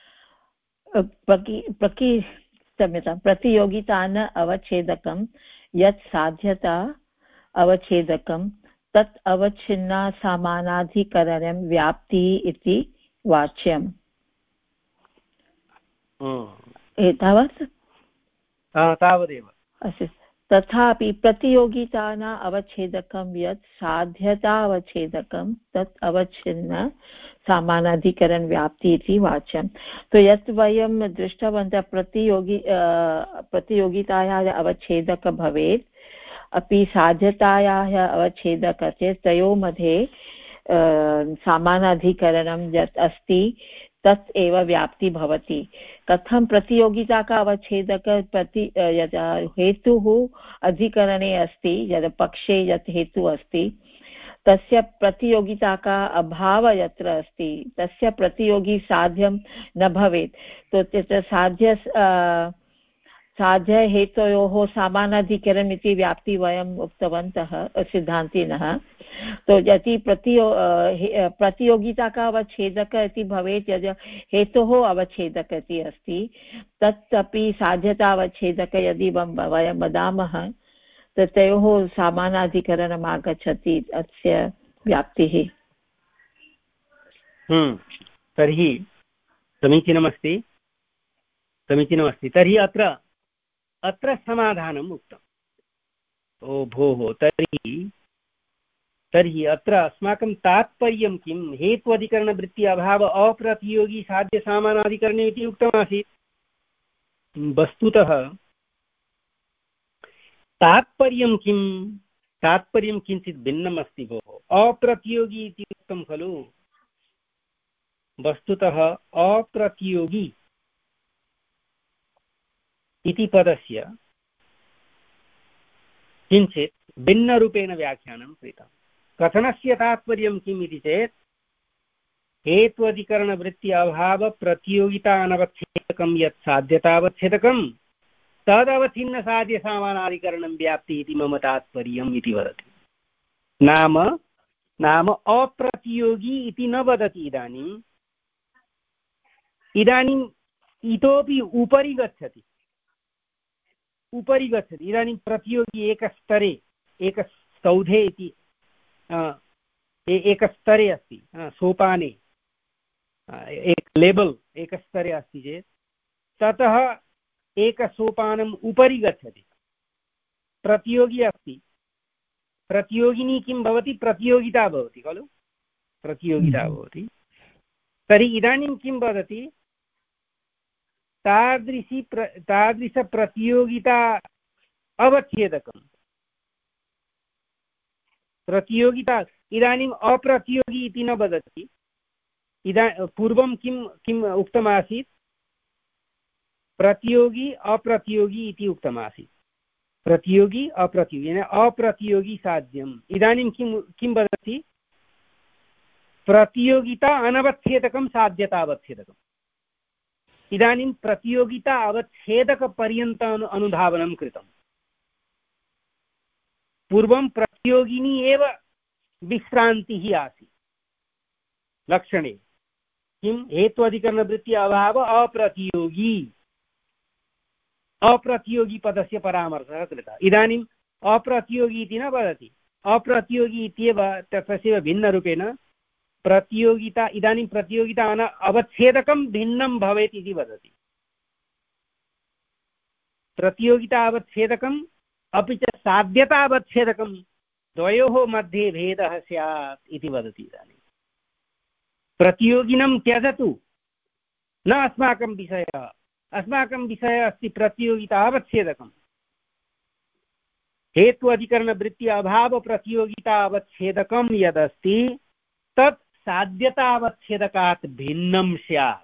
Speaker 9: प्रति क्षम्यतां प्रतियोगिता न अवच्छेदकं यत् साध्यता अवच्छेदकं तत् अवच्छिन्ना समानाधिकरणं व्याप्तिः इति वाच्यम्। एतावत्
Speaker 4: तावदेव।
Speaker 9: अस्तु। तथापि प्रतियोगिता न अवच्छेदकं यत् साध्यता अवच्छेदकं तत् अवच्छिन्न सामानाधिकरण व्याप्ति इति वाच्यं। तो यत् वयं दृष्टवन्तः प्रतियोगी प्रतियोगितायाः अवच्छेदक भवेत् अपि साध्यतायाः अवच्छेदक चेत् तयोः मध्ये सामानाधिकरणं यत् अस्ति तत् एव व्याप्ति भवति। कथं प्रतियोगिता का अवच्छेदक प्रति यत् हेतुः अधिकरणे अस्ति, यत् पक्षे यत् हेतुः अस्ति तस्य प्रतियोगिता का अभाव यत्र अस्ति तस्य प्रतियोगी साध्यं न भवेत्। तो तत्र साध्य साध्य हेतोयोः समानाधिकरणम् इति व्याप्ति वयम् उक्तवन्तः सिद्धान्तिनः। तो यदि प्रतियो प्रतियोगिता का अवच्छेदक इति भवेत्, यद् हेतोः अवच्छेदक इति अस्ति तत् अपि साध्यता अवच्छेदक यदि वयं वदामः तयोः समानाधिकरणम् आगच्छति अस्य व्याप्तिः।
Speaker 4: तर्हि समीचीनमस्ति समीचीनमस्ति तर्हि अत्र अत्र समाधानम् उक्तम्। ओ भोः, तर्हि तर्हि अत्र अस्माकं तात्पर्यं किं? हेत्वधिकरणवृत्ति अभाव अप्रतियोगी साध्य सामानाधिकरणे इति उक्तमासीत्। वस्तुतः तात्पर्यं किं? तात्पर्यं किञ्चित् भिन्नम् अस्ति भोः। अप्रतियोगी इति उक्तं खलु। वस्तुतः अप्रतियोगी इति पदस्य किञ्चित् भिन्नरूपेण व्याख्यानं कृतम्। कथनस्य तात्पर्यं किम् इति चेत् हेत्वधिकरणवृत्ति अभाव प्रतियोगिता अनवच्छेदकं यत् साध्यतावच्छेदकं तदवच्छिन्नसाध्यसामानाधिकरणं व्याप्तिः इति मम तात्पर्यम् इति वदति। नाम नाम अप्रतियोगी इति न वदति। इदानीम् इदानीम् इतोपि उपरि गच्छति उपरि गच्छति इदानीं प्रतियोगी एकस्तरे एकसौधे इति एकस्तरे अस्ति, सोपाने एक लेबल् एकस्तरे अस्ति चेत् ततः एकसोपानम् उपरि गच्छति, प्रतियोगी अस्ति। प्रतियोगिनी किं भवति? प्रतियोगिता भवति खलु, प्रतियोगिता भवति। तर्हि इदानीं किं वदति? तादृशी प्र तादृशप्रतियोगिता अवच्छेदकं प्रतियोगिता। इदानीम् अप्रतियोगी इति न वदति। इदा पूर्वं किं किम् उक्तमासीत्? प्रतियोगी अप्रतियोगी इति उक्तमासीत्। प्रतियोगी अप्रतियोगी अप्रतियोगी साध्यम्। इदानीं किं किं वदति? प्रतियोगिता अनवच्छेदकं साध्यता अवच्छेदकम्। इदानीं प्रतियोगिता अवच्छेदकपर्यन्त अनुधावनं कृतम्। पूर्वं प्रतियोगिनी एव विश्रान्तिः आसीत् लक्षणे। किं? हेत्वाधिकरणवृत्ति अभाव अप्रतियोगी अप्रतियोगी पदस्य परामर्शः कृतः। इदानीम् अप्रतियोगी इति न वदति, अप्रतियोगी इत्येव तस्यैव भिन्नरूपेण प्रतियोगिता। इदानीं प्रतियोगिता न अवच्छेदकं भिन्नं भवेत् इति वदति। प्रतियोगिता अवच्छेदकम् अपि च साध्यता अवच्छेदकं द्वयोः मध्ये भेदः स्यात् इति वदति। इदानीं प्रतियोगिनं त्यजतु, न अस्माकं विषयः। अस्माकं विषयः अस्ति प्रतियोगिता अवच्छेदकम्। हेतु अधिकरणवृत्ति अभाव प्रतियोगिता अवच्छेदकं यदस्ति तत् साध्यतावच्छेदकात् भिन्नं स्यात्।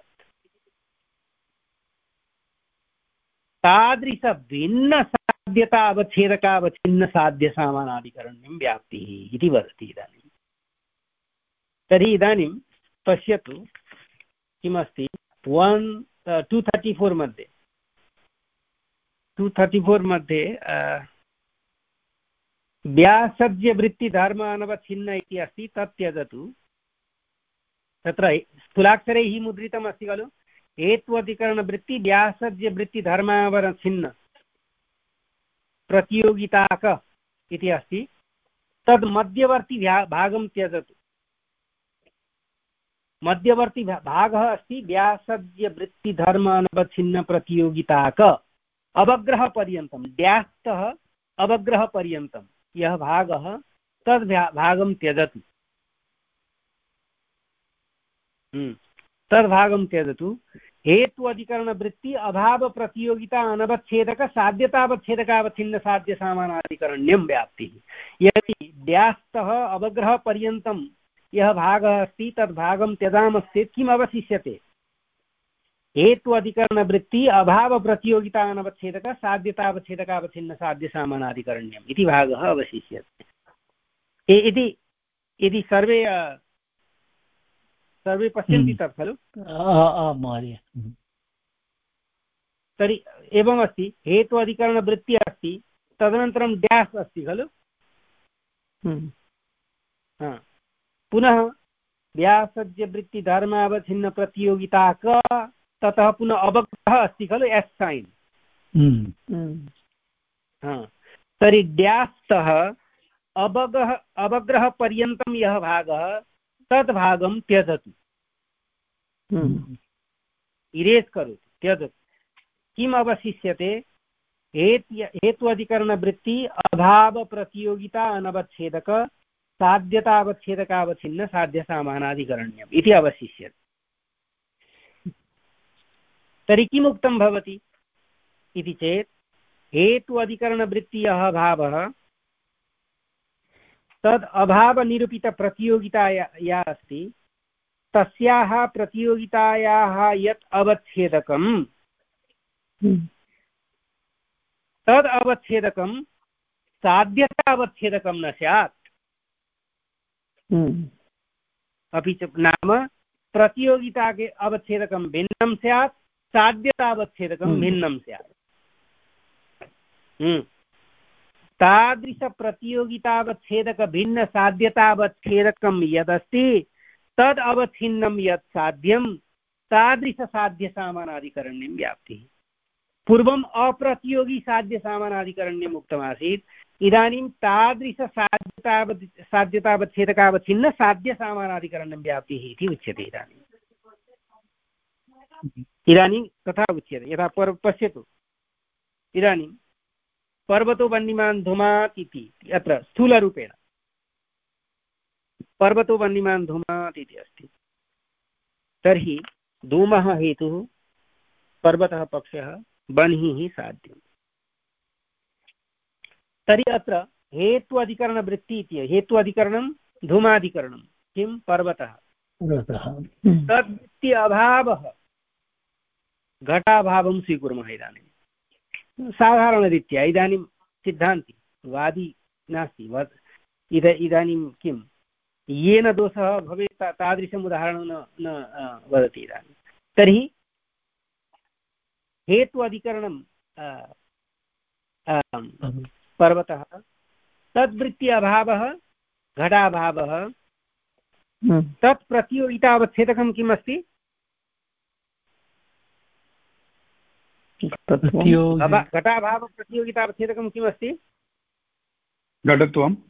Speaker 4: तादृशभिन्न साध्यता अवच्छेदकावच्छिन्न साध्य सामानाधिकरण्यं व्याप्तिः इति वदति। इदानीं तर्हि इदानीं पश्यतु किमस्ति वन् टु थर्टि फोर् मध्ये टु थर्टि फोर् मध्ये व्यासज्यवृत्तिधर्मानवच्छिन्न इति अस्ति, तत् त्यजतु। तत्र स्थूलाक्षरैः मुद्रितम् अस्ति खलु, हेत्वधिकरणवृत्ति व्यासज्यवृत्तिधर्मावच्छिन्न प्रतियोगिताक इति अस्ति। तद् मध्यवर्ति भागं त्यजतु। मध्यवर्ति भागः अस्ति व्यासज्यवृत्तिधर्मानवच्छिन्न प्रतियोगिताक अवग्रहपर्यन्तं, ड्यास्तः अवग्रहपर्यन्तं यः भागः तद् भागं त्यजतु। तद्भागं त्यजतु। हेतु अधिकरणवृत्ति अभाव प्रतियोगिता अनवच्छेदक साध्यतावच्छेदकावच्छिन्न साध्य सामानाधिकरण्यं व्याप्तिः। यदि ड्यास्तः अवग्रहपर्यन्तं यः भागः अस्ति तद्भागं त्यजामश्चेत् किम् अवशिष्यते? हेतु अधिकरणवृत्ति अभाव प्रतियोगिता अनवच्छेदक साध्यतावच्छेदकावच्छिन्न साध्य सामानाधिकरण्यम् इति भागः अवशिष्यते। इति यदि सर्वे सर्वे पश्यन्ति तत् खलु। तर्हि एवमस्ति, हेतु अधिकरणवृत्तिः अस्ति, तदनन्तरं ड्यास् अस्ति खलु। पुनः व्यासज्यवृत्तिधर्मावच्छिन्न प्रतियोगिता क, ततः पुनः अवग्रहः अस्ति खलु, एस् सैन्। तर्हि ड्यास्तः अवगः अवग्रहपर्यन्तं यः भागः तद्भागं त्यजतु, इरेस् करोतु, त्यजतु। किम् अवशिष्यते? हेतु अधिकरणवृत्ति अभाव प्रतियोगिता अनवच्छेदक साध्यतावच्छेदकावच्छिन्न साध्य सामानाधिकरण्यम् इति अवशिष्यते। तर्हि किमुक्तं भवति इति चेत् हेतु अधिकरणवृत्ति यः भावः तद् अभावनिरूपितप्रतियोगिता या अस्ति तस्याः प्रतियोगितायाः यत् अवच्छेदकं तद् अवच्छेदकं साध्यता अवच्छेदकं न स्यात्। अपि च नाम प्रतियोगिता के अवच्छेदकं भिन्नं स्यात्, साध्यता अवच्छेदकं भिन्नं स्यात्। तादृशप्रतियोगितावच्छेदकभिन्नसाध्यतावच्छेदकं यदस्ति तद् अवच्छिन्नं यत् साध्यं तादृशसाध्यसामानाधिकरण्यं व्याप्तिः। पूर्वम् अप्रतियोगी साध्यसामानाधिकरण्यम् उक्तमासीत्, इदानीं तादृशसाध्यतावत् साध्यतावच्छेदकावच्छिन्न साध्यसामानाधिकरण्यं व्याप्तिः इति उच्यते। इदानीं इदानीं तथा उच्यते। यथा पर्व पश्यतु, इदानीं पर्वतो वह्निमान् धूमात् इति अत्र स्थूलरूपेण पर्वतो वह्निमान् धूमात् इति अस्ति। तर्हि धूमः हेतुः, पर्वतः पक्षः, वह्निः साध्यम्। तर्हि अत्र हेतु अधिकरणवृत्ति इति हेतु अधिकरणं धूमाधिकरणं किं पर्वतः तद्वृत्ति अभावः घटाभावं स्वीकुर्मः। इदानीं साधारणरीत्या इदानीं सिद्धान्ति वादी नास्ति इद इदानीं किं येन दोषः भवेत् तादृशम् उदाहरणं न न वदति। इदानीं तर्हि हेतु अधिकरणं पर्वतः तद्वृत्ति अभावः घटाभावः तत् प्रतियोगितावच्छेदकं किम् अस्ति? घटाभाव प्रतियोगितावच्छेदकं किम् अस्ति?
Speaker 7: घटत्वं।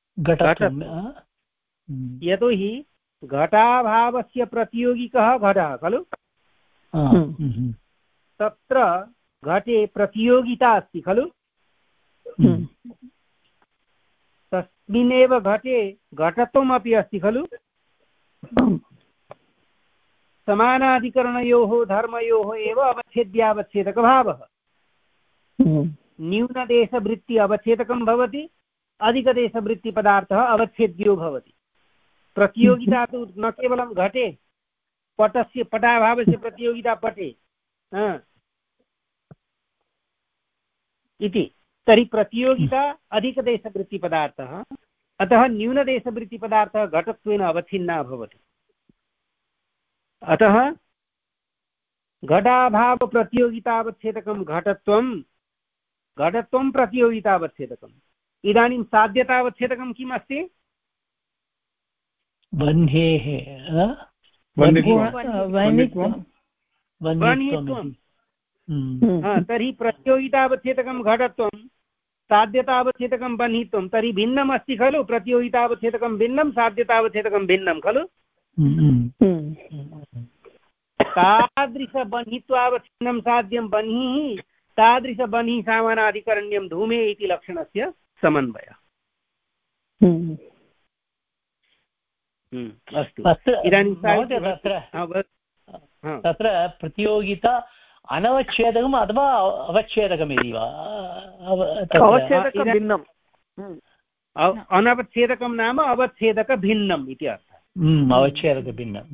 Speaker 4: यतोहि घटाभावस्य प्रतियोगिकः घटः खलु। तत्र घटे प्रतियोगिता अस्ति खलु। तस्मिन्नेव घटे घटत्वमपि अस्ति खलु। समानाधिकरणयोः धर्मयोः एव अवच्छेद्यावच्छेदकभावः। न्यूनदेशवृत्ति अवच्छेदकं भवति, अधिकदेशवृत्तिपदार्थः अवच्छेद्यो भवति। प्रतियोगिता तु न केवलं घटे, पटस्य पटाभावस्य प्रतियोगिता पटे इति। तर्हि प्रतियोगिता अधिकदेशवृत्तिपदार्थः, अतः न्यूनदेशवृत्तिपदार्थः घटत्वेन अवच्छिन्ना भवति। अतः घटाभावप्रतियोगितावच्छेदकं घटत्वं घटत्वं प्रतियोगितावच्छेदकम्। इदानीं साध्यतावच्छेदकं किम् अस्ति? वह्नेः वह्नित्वं। तर्हि प्रतियोगितावच्छेदकं घटत्वं, साध्यतावच्छेदकं वह्नित्वं। तर्हि भिन्नम् अस्ति खलु। प्रतियोगितावच्छेदकं भिन्नं, साध्यतावच्छेदकं भिन्नं खलु। तादृशबह्नित्वावच्छिन्नं साध्यं बह्निः, तादृशबह्निः सामानाधिकरण्यं धूमे इति लक्षणस्य समन्वयः। अस्तु, इदानीं
Speaker 6: तत्र प्रतियोगिता अनवच्छेदकम् अथवा अवच्छेदकमिति वा?
Speaker 5: अवच्छेदकभिन्नम्।
Speaker 4: अनवच्छेदकं नाम अवच्छेदकभिन्नम् इति अर्थः।
Speaker 6: अवच्छेदकभिन्नं।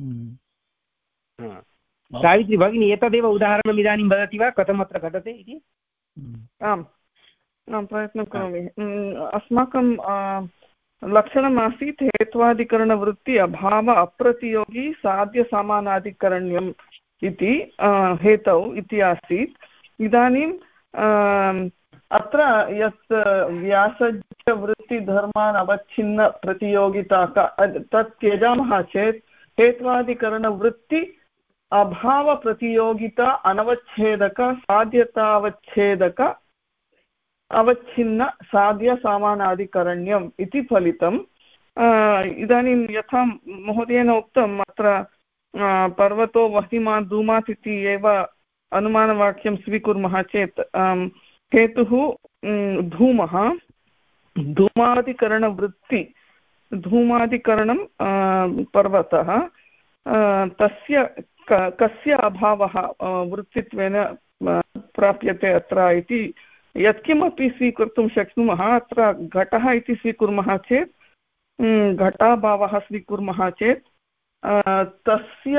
Speaker 4: सावित्री भगिनी एतदेव उदाहरणम् इदानीं वदति वा कथमत्र घटते इति?
Speaker 5: आम् आं प्रयत्नं करोमि। अस्माकं लक्षणम् आसीत् हेत्वाधिकरणवृत्ति अभाव अप्रतियोगी साध्यसामानाधिकरण्यम् इति हेतौ इति आसीत्। इदानीं अत्र यत् व्यासज्यवृत्तिधर्मान् अवच्छिन्न प्रतियोगिता तत् त्यजामः चेत् हेत्वाधिकरणवृत्ति अभावप्रतियोगिता अनवच्छेदक साध्यतावच्छेदक अवच्छिन्न साध्यसामानाधिकरण्यम् इति फलितम्। इदानीं यथा महोदयेन उक्तम् अत्र पर्वतो वह्निमान् धूमात् इति एव अनुमानवाक्यं स्वीकुर्मः चेत् हेतुः धूमः, धूमाधिकरणवृत्ति, धूमाधिकरणं पर्वतः, तस्य कस्य अभावः वृत्तित्वेन प्राप्यते अत्र इति यत्किमपि स्वीकर्तुं शक्नुमः। अत्र घटः इति स्वीकुर्मः चेत्, घटाभावः स्वीकुर्मः चेत् तस्य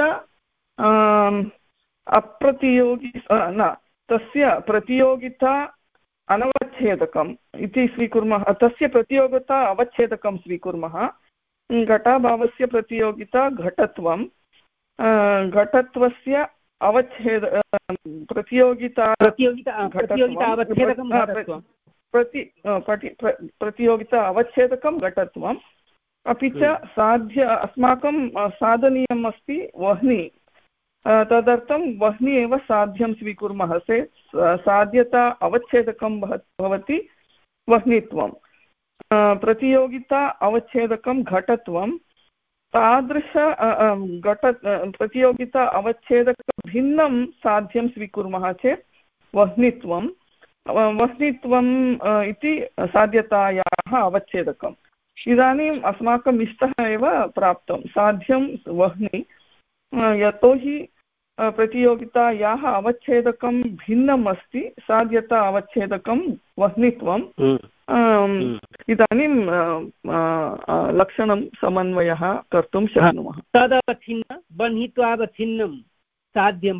Speaker 5: अप्रतियोगी न तस्य प्रतियोगिता अनवच्छेदकम् इति स्वीकुर्मः, तस्य प्रतियोगिता अवच्छेदकं स्वीकुर्मः। घटाभावस्य प्रतियोगिता घटत्वं, घटत्वस्य अवच्छेद प्रतियोगिता
Speaker 4: प्रतियोगिता प्रतियोगिता अवच्छेदकं घटत्वं
Speaker 5: प्रति प्रतियोगिता अवच्छेदकं घटत्वम् अपि च साध्य अस्माकं साधनीयम् अस्ति वह्नि तदर्थं वह्नि एव साध्यं स्वीकुर्मः चेत् साध्यता अवच्छेदकं भवति वह्नित्वं प्रतियोगिता अवच्छेदकं घटत्वं तादृश घट प्रतियोगिता अवच्छेदकभिन्नं साध्यं स्वीकुर्मः चेत् वह्नित्वं वह्नित्वम् इति साध्यतायाः अवच्छेदकम् इदानीम् अस्माकम् इष्टः एव प्राप्तं साध्यं वह्नि यतोहि प्रतियोगितायाः अवच्छेदकं भिन्नम् अस्ति साध्यता अवच्छेदकं वह्नित्वम् इदानीं लक्षणं समन्वयः कर्तुं शक्नुमः
Speaker 4: तदवच्छिन्न बह्नित्वावच्छिन्नं साध्यं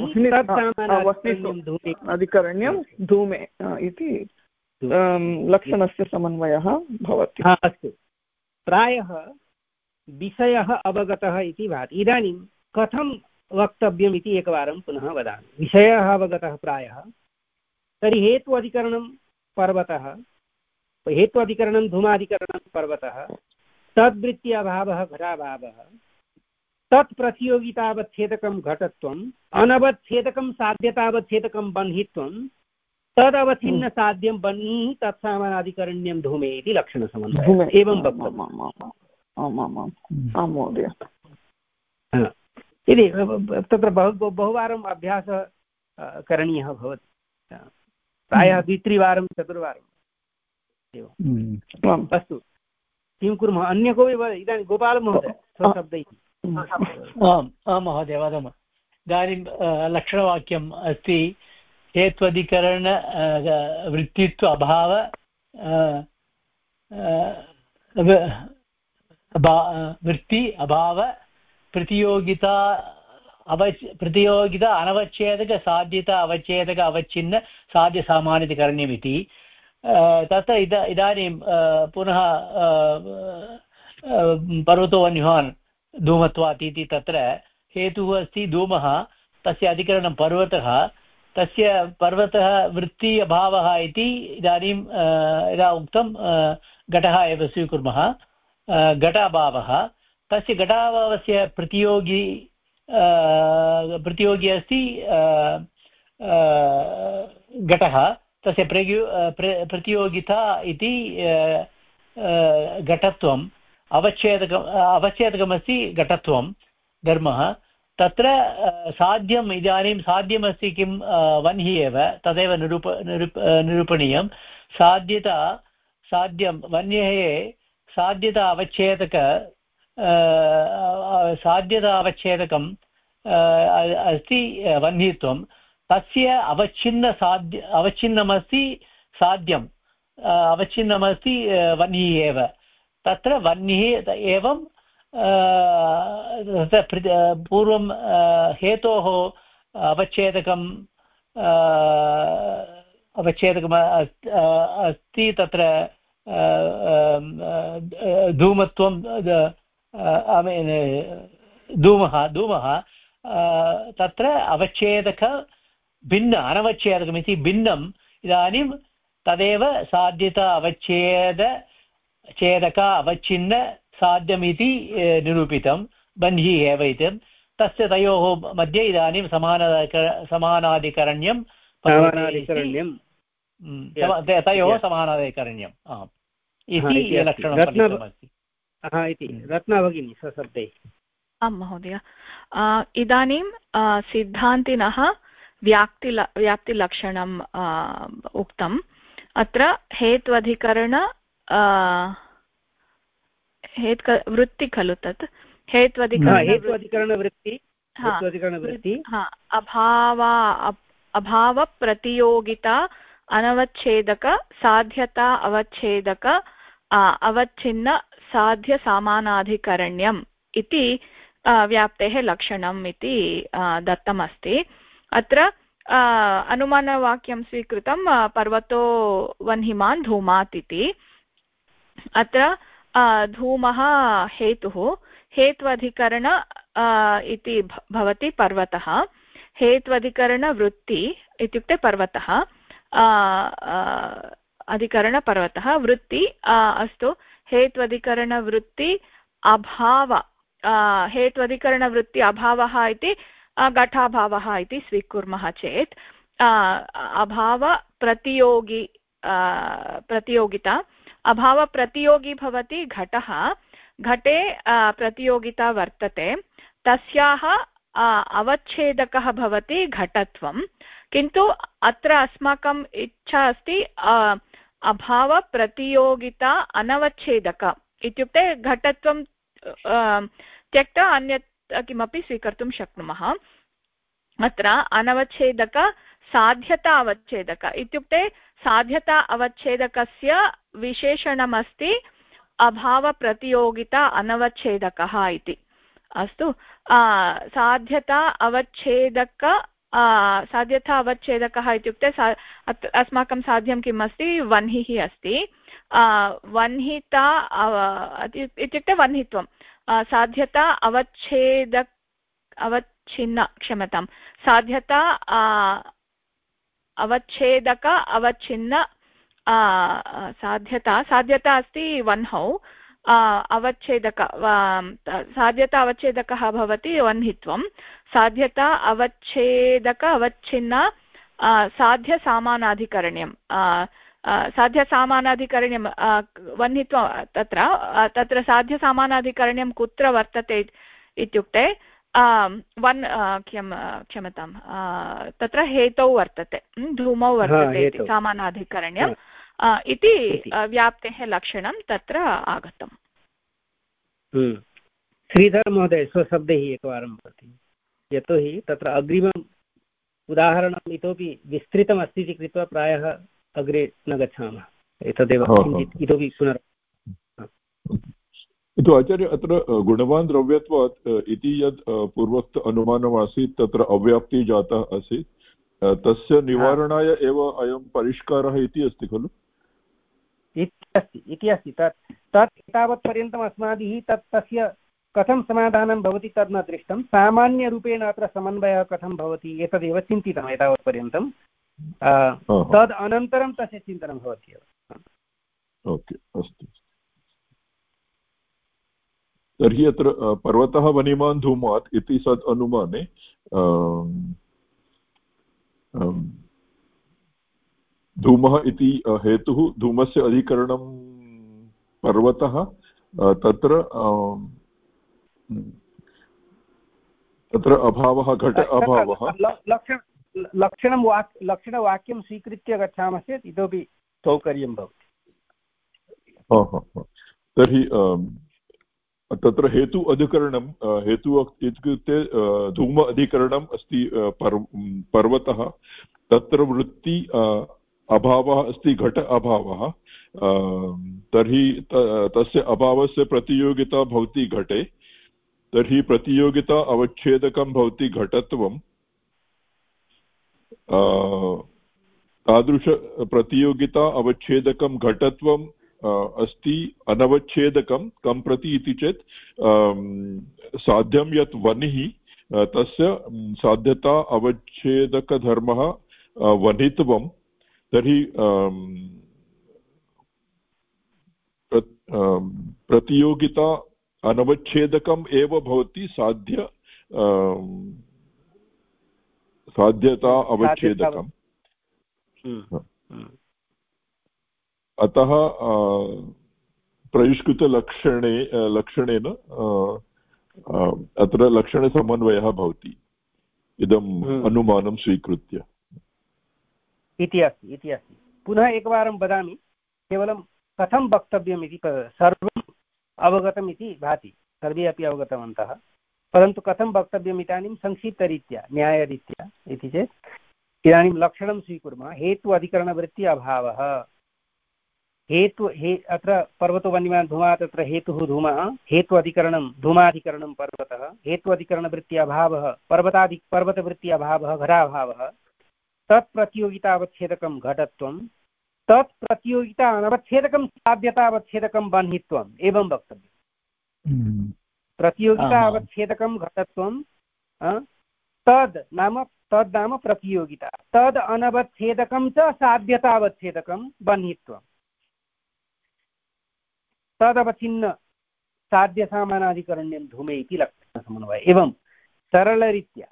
Speaker 5: अधिकरण्यं धूमे इति लक्षणस्य समन्वयः भवति।
Speaker 4: अस्तु प्रायः विषयः अवगतः इति भाति। इदानीं कथं वक्तव्यम् इति एकवारं पुनः वदामि। विषयः अवगतः प्रायः तर्हि हेतु अधिकरणं पर्वतः हेतु अधिकरणं धूमाधिकरणं पर्वतः तद्वृत्ति अभावः घटाभावः तत् प्रतियोगितावच्छेदकं घटत्वम् अनवच्छेदकं साध्यतावच्छेदकं बह्नित्वं तदवच्छिन्न साध्यं बह्निः तत्सामानाधिकरण्यं धूमे इति लक्षणसमन्वयः एवं
Speaker 5: महोदय
Speaker 4: इति तत्र बहु बहुवारम् अभ्यासः करणीयः भवति प्रायः द्वित्रिवारं चतुर्वारम् एवम् अस्तु किं कुर्मः अन्य कोऽपि इदानीं गोपालमहोदय स्वशब्दैः
Speaker 6: आम् आं महोदय वदामः। इदानीं लक्षणवाक्यम् अस्ति हेत्वधिकरण वृत्तित्व अभाव वृत्ति अभाव प्रतियोगिता अवच् प्रतियोगिता अनवच्छेदक साध्यता अवच्छेदक अवच्छिन्न साध्यसामान्यतिकरण्यमिति तत्र इद इदानीं पुनः पर्वतो वह्निवान् धूमत्वात् इति तत्र हेतुः अस्ति धूमः तस्य अधिकरणं पर्वतः तस्य पर्वतः वृत्ति अभावः इति इदानीं यदा उक्तं घटः एव स्वीकुर्मः घटाभावः तस्य घटाभावस्य प्रतियोगी प्रतियोगी अस्ति घटः तस्य प्रयो प्रतियोगिता इति घटत्वम् अवच्छेदकम् अवच्छेदकमस्ति घटत्वं धर्मः तत्र साध्यम् इदानीं साध्यमस्ति किं वह्निः एव तदेव निरूप निरूप निरूपणीयं साध्यता साध्यं वह्नेः साध्यता अवच्छेदक साध्यता अवच्छेदकम् अस्ति वह्नित्वं तस्य अवच्छिन्न साध्य अवच्छिन्नमस्ति साध्यम् अवच्छिन्नमस्ति वह्निः एव तत्र वह्निः एवं पूर्वं हेतोः अवच्छेदकम् अवच्छेदकम् अस्ति तत्र धूमत्वं धूमः धूमः तत्र अवच्छेदक भिन्न अनवच्छेदकमिति भिन्नम् इदानीं तदेव साध्यता अवच्छेद छेदक अवच्छिन्न साध्यमिति निरूपितं बन्धिः एव इति तस्य तयोः मध्ये इदानीं समानाधिकर समानाधिकरण्यं
Speaker 4: समानाधिकरण्यं
Speaker 6: तयोः समानाधिकरण्यम् आम् इति लक्षणमस्ति
Speaker 4: इति रत्ना भगिनी स्वशब्दैः।
Speaker 2: आं महोदय इदानीं सिद्धान्तिनः व्याप्ति व्याप्तिलक्षणम् उक्तम् अत्र हेत्वधिकरण हेत् वृत्ति खलु तत्
Speaker 4: हेत्वधिकरणवृत्ति हेत्वधिकरणवृत्ति
Speaker 2: अभावा अभावप्रतियोगिता अनवच्छेदक साध्यता अवच्छेदक अवच्छिन्न साध्यसामानाधिकरण्यम् इति व्याप्तेः लक्षणम् इति दत्तमस्ति। अत्र अनुमानवाक्यं स्वीकृतं पर्वतो वह्निमान् धूमात् इति। अत्र धूमः हेतुः हेत्वधिकरण इति भवति पर्वतः हेत्वधिकरणवृत्ति इत्युक्ते पर्वतः अधिकरणपर्वतः वृत्ति अस्तु हेत्वधिकरणवृत्ति अभाव हेत्वधिकरणवृत्ति अभावः इति घटाभावः इति स्वीकुर्मः चेत् अभावप्रतियोगी प्रतियोगिता अभावप्रतियोगी भवति घटः घटे प्रतियोगिता वर्तते तस्याः अवच्छेदकः भवति घटत्वं किन्तु अत्र अस्माकम् इच्छा अस्ति अभावप्रतियोगिता अनवच्छेदक इत्युक्ते घटत्वं त्यक्त्वा अन्यत् किमपि स्वीकर्तुं शक्नुमः अत्र अनवच्छेदक साध्यता अवच्छेदक इत्युक्ते साध्यता अवच्छेदकस्य विशेषणमस्ति अभावप्रतियोगिता अनवच्छेदकः इति अस्तु साध्यता अवच्छेदक साध्यता अवच्छेदकः इत्युक्ते अस्माकं साध्यं किम् अस्ति वह्निः अस्ति वह्निता इत्युक्ते वह्नित्वं साध्यता अवच्छेद अवच्छिन्न क्षम्यतां साध्यता अवच्छेदक अवच्छिन्न साध्यता साध्यता अस्ति वह्नौ अवच्छेदक साध्यता अवच्छेदकः भवति वह्नित्वं साध्यता अवच्छेदक अवच्छिन्न साध्यसामानाधिकरण्यं साध्यसामानाधिकरण्यं वह्नित्वं तत्र तत्र साध्यसामानाधिकरण्यं कुत्र वर्तते इत्युक्ते वन् क्षम क्षम्यतां तत्र हेतौ वर्तते धूमौ वर्तते इति सामानाधिकरण्यम् इति व्याप्तेः लक्षणं तत्र आगतम्
Speaker 4: श्रीधर महोदय स्वशब्दैः एकवारं वदति यतोहि तत्र अग्रिमम् उदाहरणम् इतोपि विस्तृतम् अस्ति इति कृत्वा प्रायः अग्रे न गच्छामः एतदेव किञ्चित् इतोपि पुनर्
Speaker 3: किन्तु आचार्य अत्र गुणवान् द्रव्यत्वात् इति यत् पूर्वोक्त अनुमानमासीत् तत्र अव्याप्तिः जातः आसीत् तस्य निवारणाय एव अयं परिष्कारः इति अस्ति खलु
Speaker 4: इति अस्ति इति अस्ति तत् तत् एतावत्पर्यन्तम् अस्माभिः तत् तस्य कथं समाधानं भवति तद् न दृष्टं सामान्यरूपेण अत्र समन्वयः कथं भवति एतदेव चिन्तितम् एतावत्पर्यन्तं तद् अनन्तरं तस्य चिन्तनं भवति एव
Speaker 3: ओके अस्तु तर्हि अत्र पर्वतः वनिमान् धूमात् इति सत् अनुमाने धूमः इति हेतुः धूमस्य अधिकरणं पर्वतः तत्र तत्र अभावः घट अभावः
Speaker 4: लक्षणं वाक् लक्षणवाक्यं स्वीकृत्य गच्छामः चेत् इतोपि सौकर्यं भवति
Speaker 3: तर्हि तत्र हेतु अधिकरणं हेतु इत्युक्ते धूम अधिकरणम् अस्ति पर्वतः तत्र वृत्ति अभावः अस्ति घट अभावः तर्हि तस्य अभावस्य प्रतियोगिता भवति घटे तर्हि प्रतियोगिता अवच्छेदकं भवति घटत्वं तादृश प्रतियोगिता अवच्छेदकं घटत्वं अस्ति अनवच्छेदकं कं प्रति इति चेत् साध्यं यत् वह्निः तस्य साध्यता अवच्छेदकधर्मः वह्नित्वं तर्हि प्रतियोगिता अनवच्छेदकम् एव भवति साध्य साध्यता अवच्छेदकम् अतः परिष्कृतलक्षणे लक्षणेन अत्र लक्षणसमन्वयः भवति इदम् अनुमानं स्वीकृत्य
Speaker 4: इति अस्ति इति अस्ति पुनः एकवारं वदामि केवलं कथं वक्तव्यम् इति सर्वम् अवगतम् इति भाति सर्वे अपि अवगतवन्तः परन्तु कथं वक्तव्यम् इदानीं संक्षिप्तरीत्या न्यायरीत्या इति चेत् इदानीं लक्षणं स्वीकुर्मः हेतु अधिकरणवृत्ति अभावः हेतु हे अत्र पर्वतो वन्यमान् धूमः तत्र हेतुः धूमः हेतु अधिकरणं धूमाधिकरणं पर्वतः हेतु अधिकरणवृत्ति अभावः पर्वतादि पर्वतवृत्ति अभावः घटाभावः तत् प्रतियोगितावच्छेदकं घटत्वं तत् प्रतियोगिता अनवच्छेदकं साध्यतावच्छेदकं वह्नित्वम् एवं वक्तव्यम् प्रतियोगिता अवच्छेदकं घटत्वं तद् नाम तद् नाम प्रतियोगिता। तद् अनवच्छेदकं च साध्यतावच्छेदकं बह्नित्वं। तदवच्छिन्न साध्यसामानाधिकरण्यं धूमे इति लक्षणसमन्वयः। एवं सरलरीत्या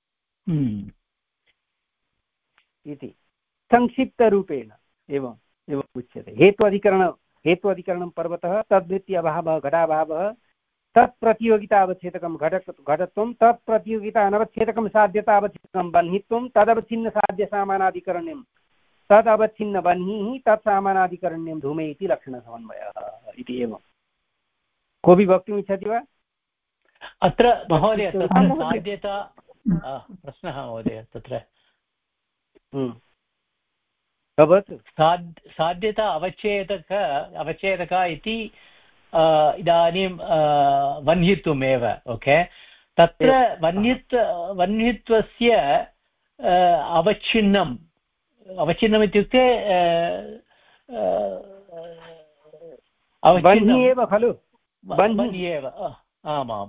Speaker 4: इति संक्षिप्तरूपेण एवम् एवम् उच्यते। हेत्वाधिकरण हेत्वाधिकरणं पर्वतः, तद्वृत्ति अभावः घटाभावः, तत्प्रतियोगितावच्छेदकं घट घटत्वं, तत्प्रतियोगिता अनवच्छेदकं साध्यतावच्छेदकं बह्नित्वं, तदवच्छिन्न साध्यसामानाधिकरण्यं तदवच्छिन्न बह्निः तत्सामानाधिकरण्यं धूमे इति लक्षणसमन्वयः इति। एवं कोऽपि वक्तुम् इच्छति वा?
Speaker 6: अत्र महोदय तत्र साध्यता प्रश्नः महोदय तत्र साध् साध्यता अवच्छेदक अवच्छेदक इति इदानीं वह्नित्वमेव। ओके, तत्र वह्नित्व वह्नित्वस्य अवच्छिन्नम् अवच्छिन्नम् इत्युक्ते
Speaker 4: बह्निः एव खलु?
Speaker 6: बह्निः एव, आमां।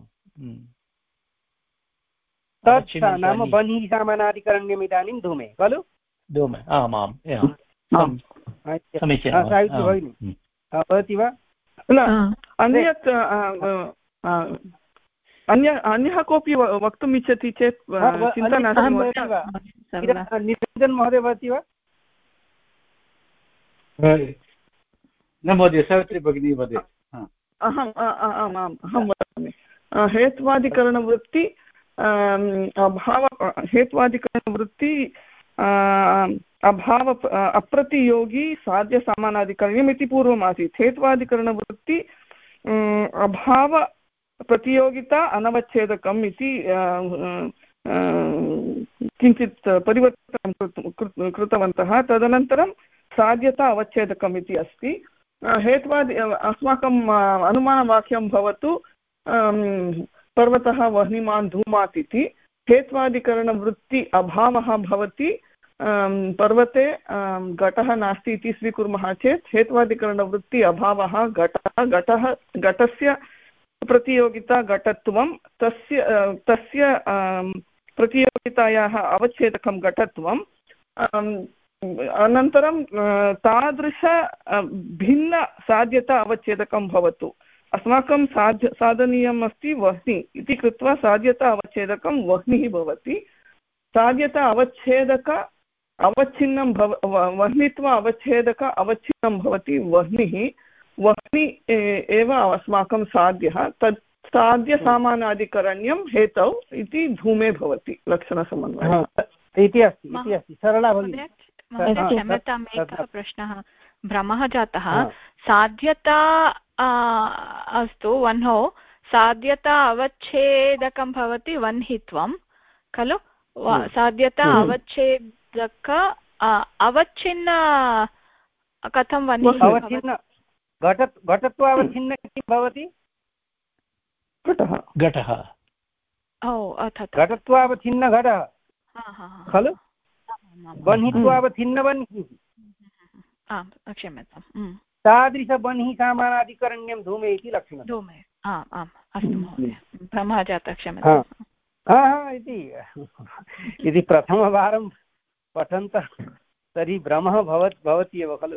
Speaker 4: तत् नाम बह्निः सामानाधिकरण्यम् इदानीं धूमे खलु?
Speaker 6: धूमे, आमां समीचीनं।
Speaker 4: भवति वा?
Speaker 5: अन्यत् अन्य अन्यः कोऽपि वक्तुम् इच्छति चेत् चिन्ता नास्ति।
Speaker 4: निरञ्जन् महोदय भवति वा?
Speaker 1: न महोदय, सावित्री भगिनी वदति।
Speaker 5: अहम् आम् आम् अहं वदामि। हेत्वादिकरणवृत्ति अभाव हेत्वादिकरणवृत्ति अभाव अप्रतियोगी साध्यसामानाधिकरण्यम् इति पूर्वम् आसीत्। हेत्वादिकरणवृत्ति अभाव प्रतियोगिता अनवच्छेदकम् इति किञ्चित् परिवर्तनं कृतवन्तः। तदनन्तरं साध्यता अवच्छेदकम् इति अस्ति। हेत्वादि अस्माकम् अनुमानवाक्यं भवतु पर्वतः वह्निमान् धूमात् इति। हेत्वादिकरणवृत्ति अभावः भवति पर्वते घटः नास्ति इति स्वीकुर्मः चेत् हेत्वादिकरणवृत्ति अभावः घटः घटः घटस्य प्रतियोगिता घटत्वं, तस्य तस्य प्रतियोगितायाः अवच्छेदकं घटत्वं, अनन्तरं तादृश भिन्न साध्यता अवच्छेदकं भवतु। अस्माकं साध्य साधनीयम् अस्ति वह्नि इति कृत्वा साध्यता अवच्छेदकं वह्निः भवति। साध्यता अवच्छेदक अवच्छिन्नं भव वह्नित्व अवच्छेदक अवच्छिन्नं भवति वह्निः। वह्नि एव अस्माकं साध्यः। तत् साध्यसामानाधिकरण्यं हेतौ इति धूमे भवति लक्षणसमन्वयः
Speaker 4: इति अस्ति इति अस्ति। सरला भगिनी,
Speaker 2: क्षम्यताम्, एकः प्रश्नः भ्रमः जातः। साध्यता अस्तु वह्नौ साध्यता अवच्छेदकं भवति वह्नित्वं खलु? साध्यता अवच्छेदक अवच्छिन्न कथं वह्निः?
Speaker 4: घटत्वावच्छिन्न किं भवति?
Speaker 5: घटः
Speaker 6: घटः
Speaker 2: ओ
Speaker 4: घटत्वावच्छिन्न घटः खलु? वह्नित्वावच्छिन्न वह्निः।
Speaker 2: आम्, क्षम्यताम्।
Speaker 4: तादृशवह्निः सामानाधिकरण्यं धूमे इति लक्षणं।
Speaker 2: धूमे, आम् आम्, अस्तु महोदय, भ्रमः जातः, क्षम्यताम्।
Speaker 4: इति इति प्रथमवारं पठन्तः तर्हि भ्रमः भवत् भवति एव खलु?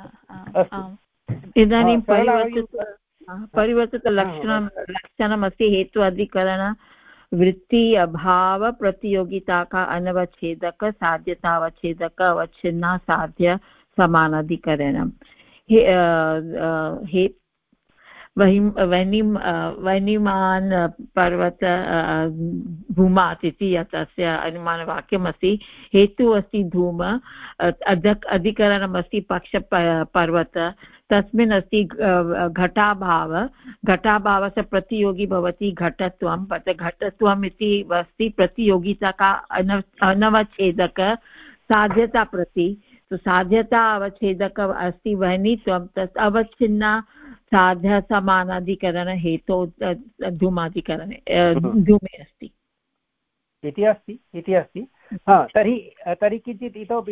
Speaker 9: इदानीं परिवर्तित परिवर्तितलक्षणं लक्षणमस्ति हेतु अधिकरण वृत्ति अभाव प्रतियोगिता का अनवच्छेदक साध्यतावच्छेदक अवच्छिन्ना साध्य समानाधिकरणम्। हे वह्निं वह्निमान् पर्वत धूमात् इति तस्य अनुमानवाक्यमस्ति। हेतुः अस्ति धूम, अधक् अधिकरणमस्ति पक्ष पर्वत, तस्मिन् अस्ति घटाभाव। घटाभावस्य प्रतियोगी भवति घटत्वं, घटत्वम् इति अस्ति प्रतियोगिता का अनवच्छेदक साध्यता प्रति। तो साध्यता अवच्छेदक अस्ति वह्नित्वं, तत् अवच्छिन्ना साध्य समानाधिकरण हेतु धूमाधिकरणे धूमे अस्ति
Speaker 4: इति अस्ति इति अस्ति। हा, तर्हि तर्हि किञ्चित् इतोपि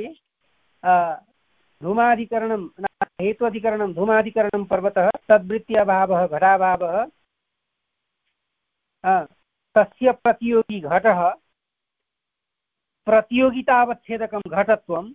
Speaker 4: धूमाधिकरणं हेत्वाधिकरणं धूमाधिकरणं पर्वतः, तद्वृत्त्यभावः घटाभावः, तस्य प्रतियोगी घटः, प्रतियोगितावच्छेदकं घटत्वं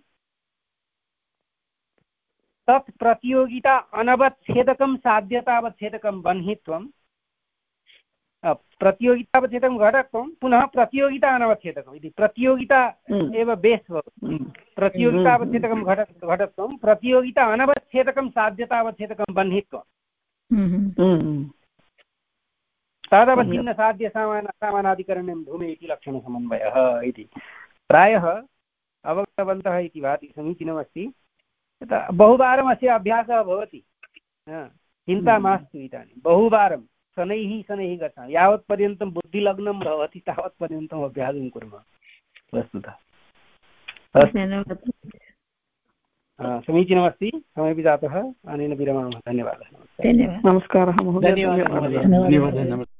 Speaker 4: तत् प्रतियोगिता अनवच्छेदकं साध्यतावच्छेदकं बन्हित्वं प्रतियोगितावच्छेदकं घटत्वं पुनः प्रतियोगिता अनवच्छेदकम् इति प्रतियोगिता एव बेस् भवति प्रतियोगितावच्छेदकं घट घटत्वं प्रतियोगिता अनवच्छेदकं साध्यतावच्छेदकं बन्हित्वं तदवच्छिन्नसाध्यसामान सामानाधिकरण्यं धूमे इति लक्षणसमन्वयः इति प्रायः अवगतवन्तः इति भाति समीचीनमस्ति। बहुवारम् अस्य अभ्यासः भवति चिन्ता मास्तु इदानीं बहुवारं शनैः शनैः गच्छामि यावत्पर्यन्तं बुद्धिलग्नं भवति तावत्पर्यन्तम् अभ्यासं कुर्मः वस्तुतः समीचीनमस्ति समयपि जातः अनेन विरमामः धन्यवादः
Speaker 5: नमस्कारः महोदय।
Speaker 6: धन्यवादः।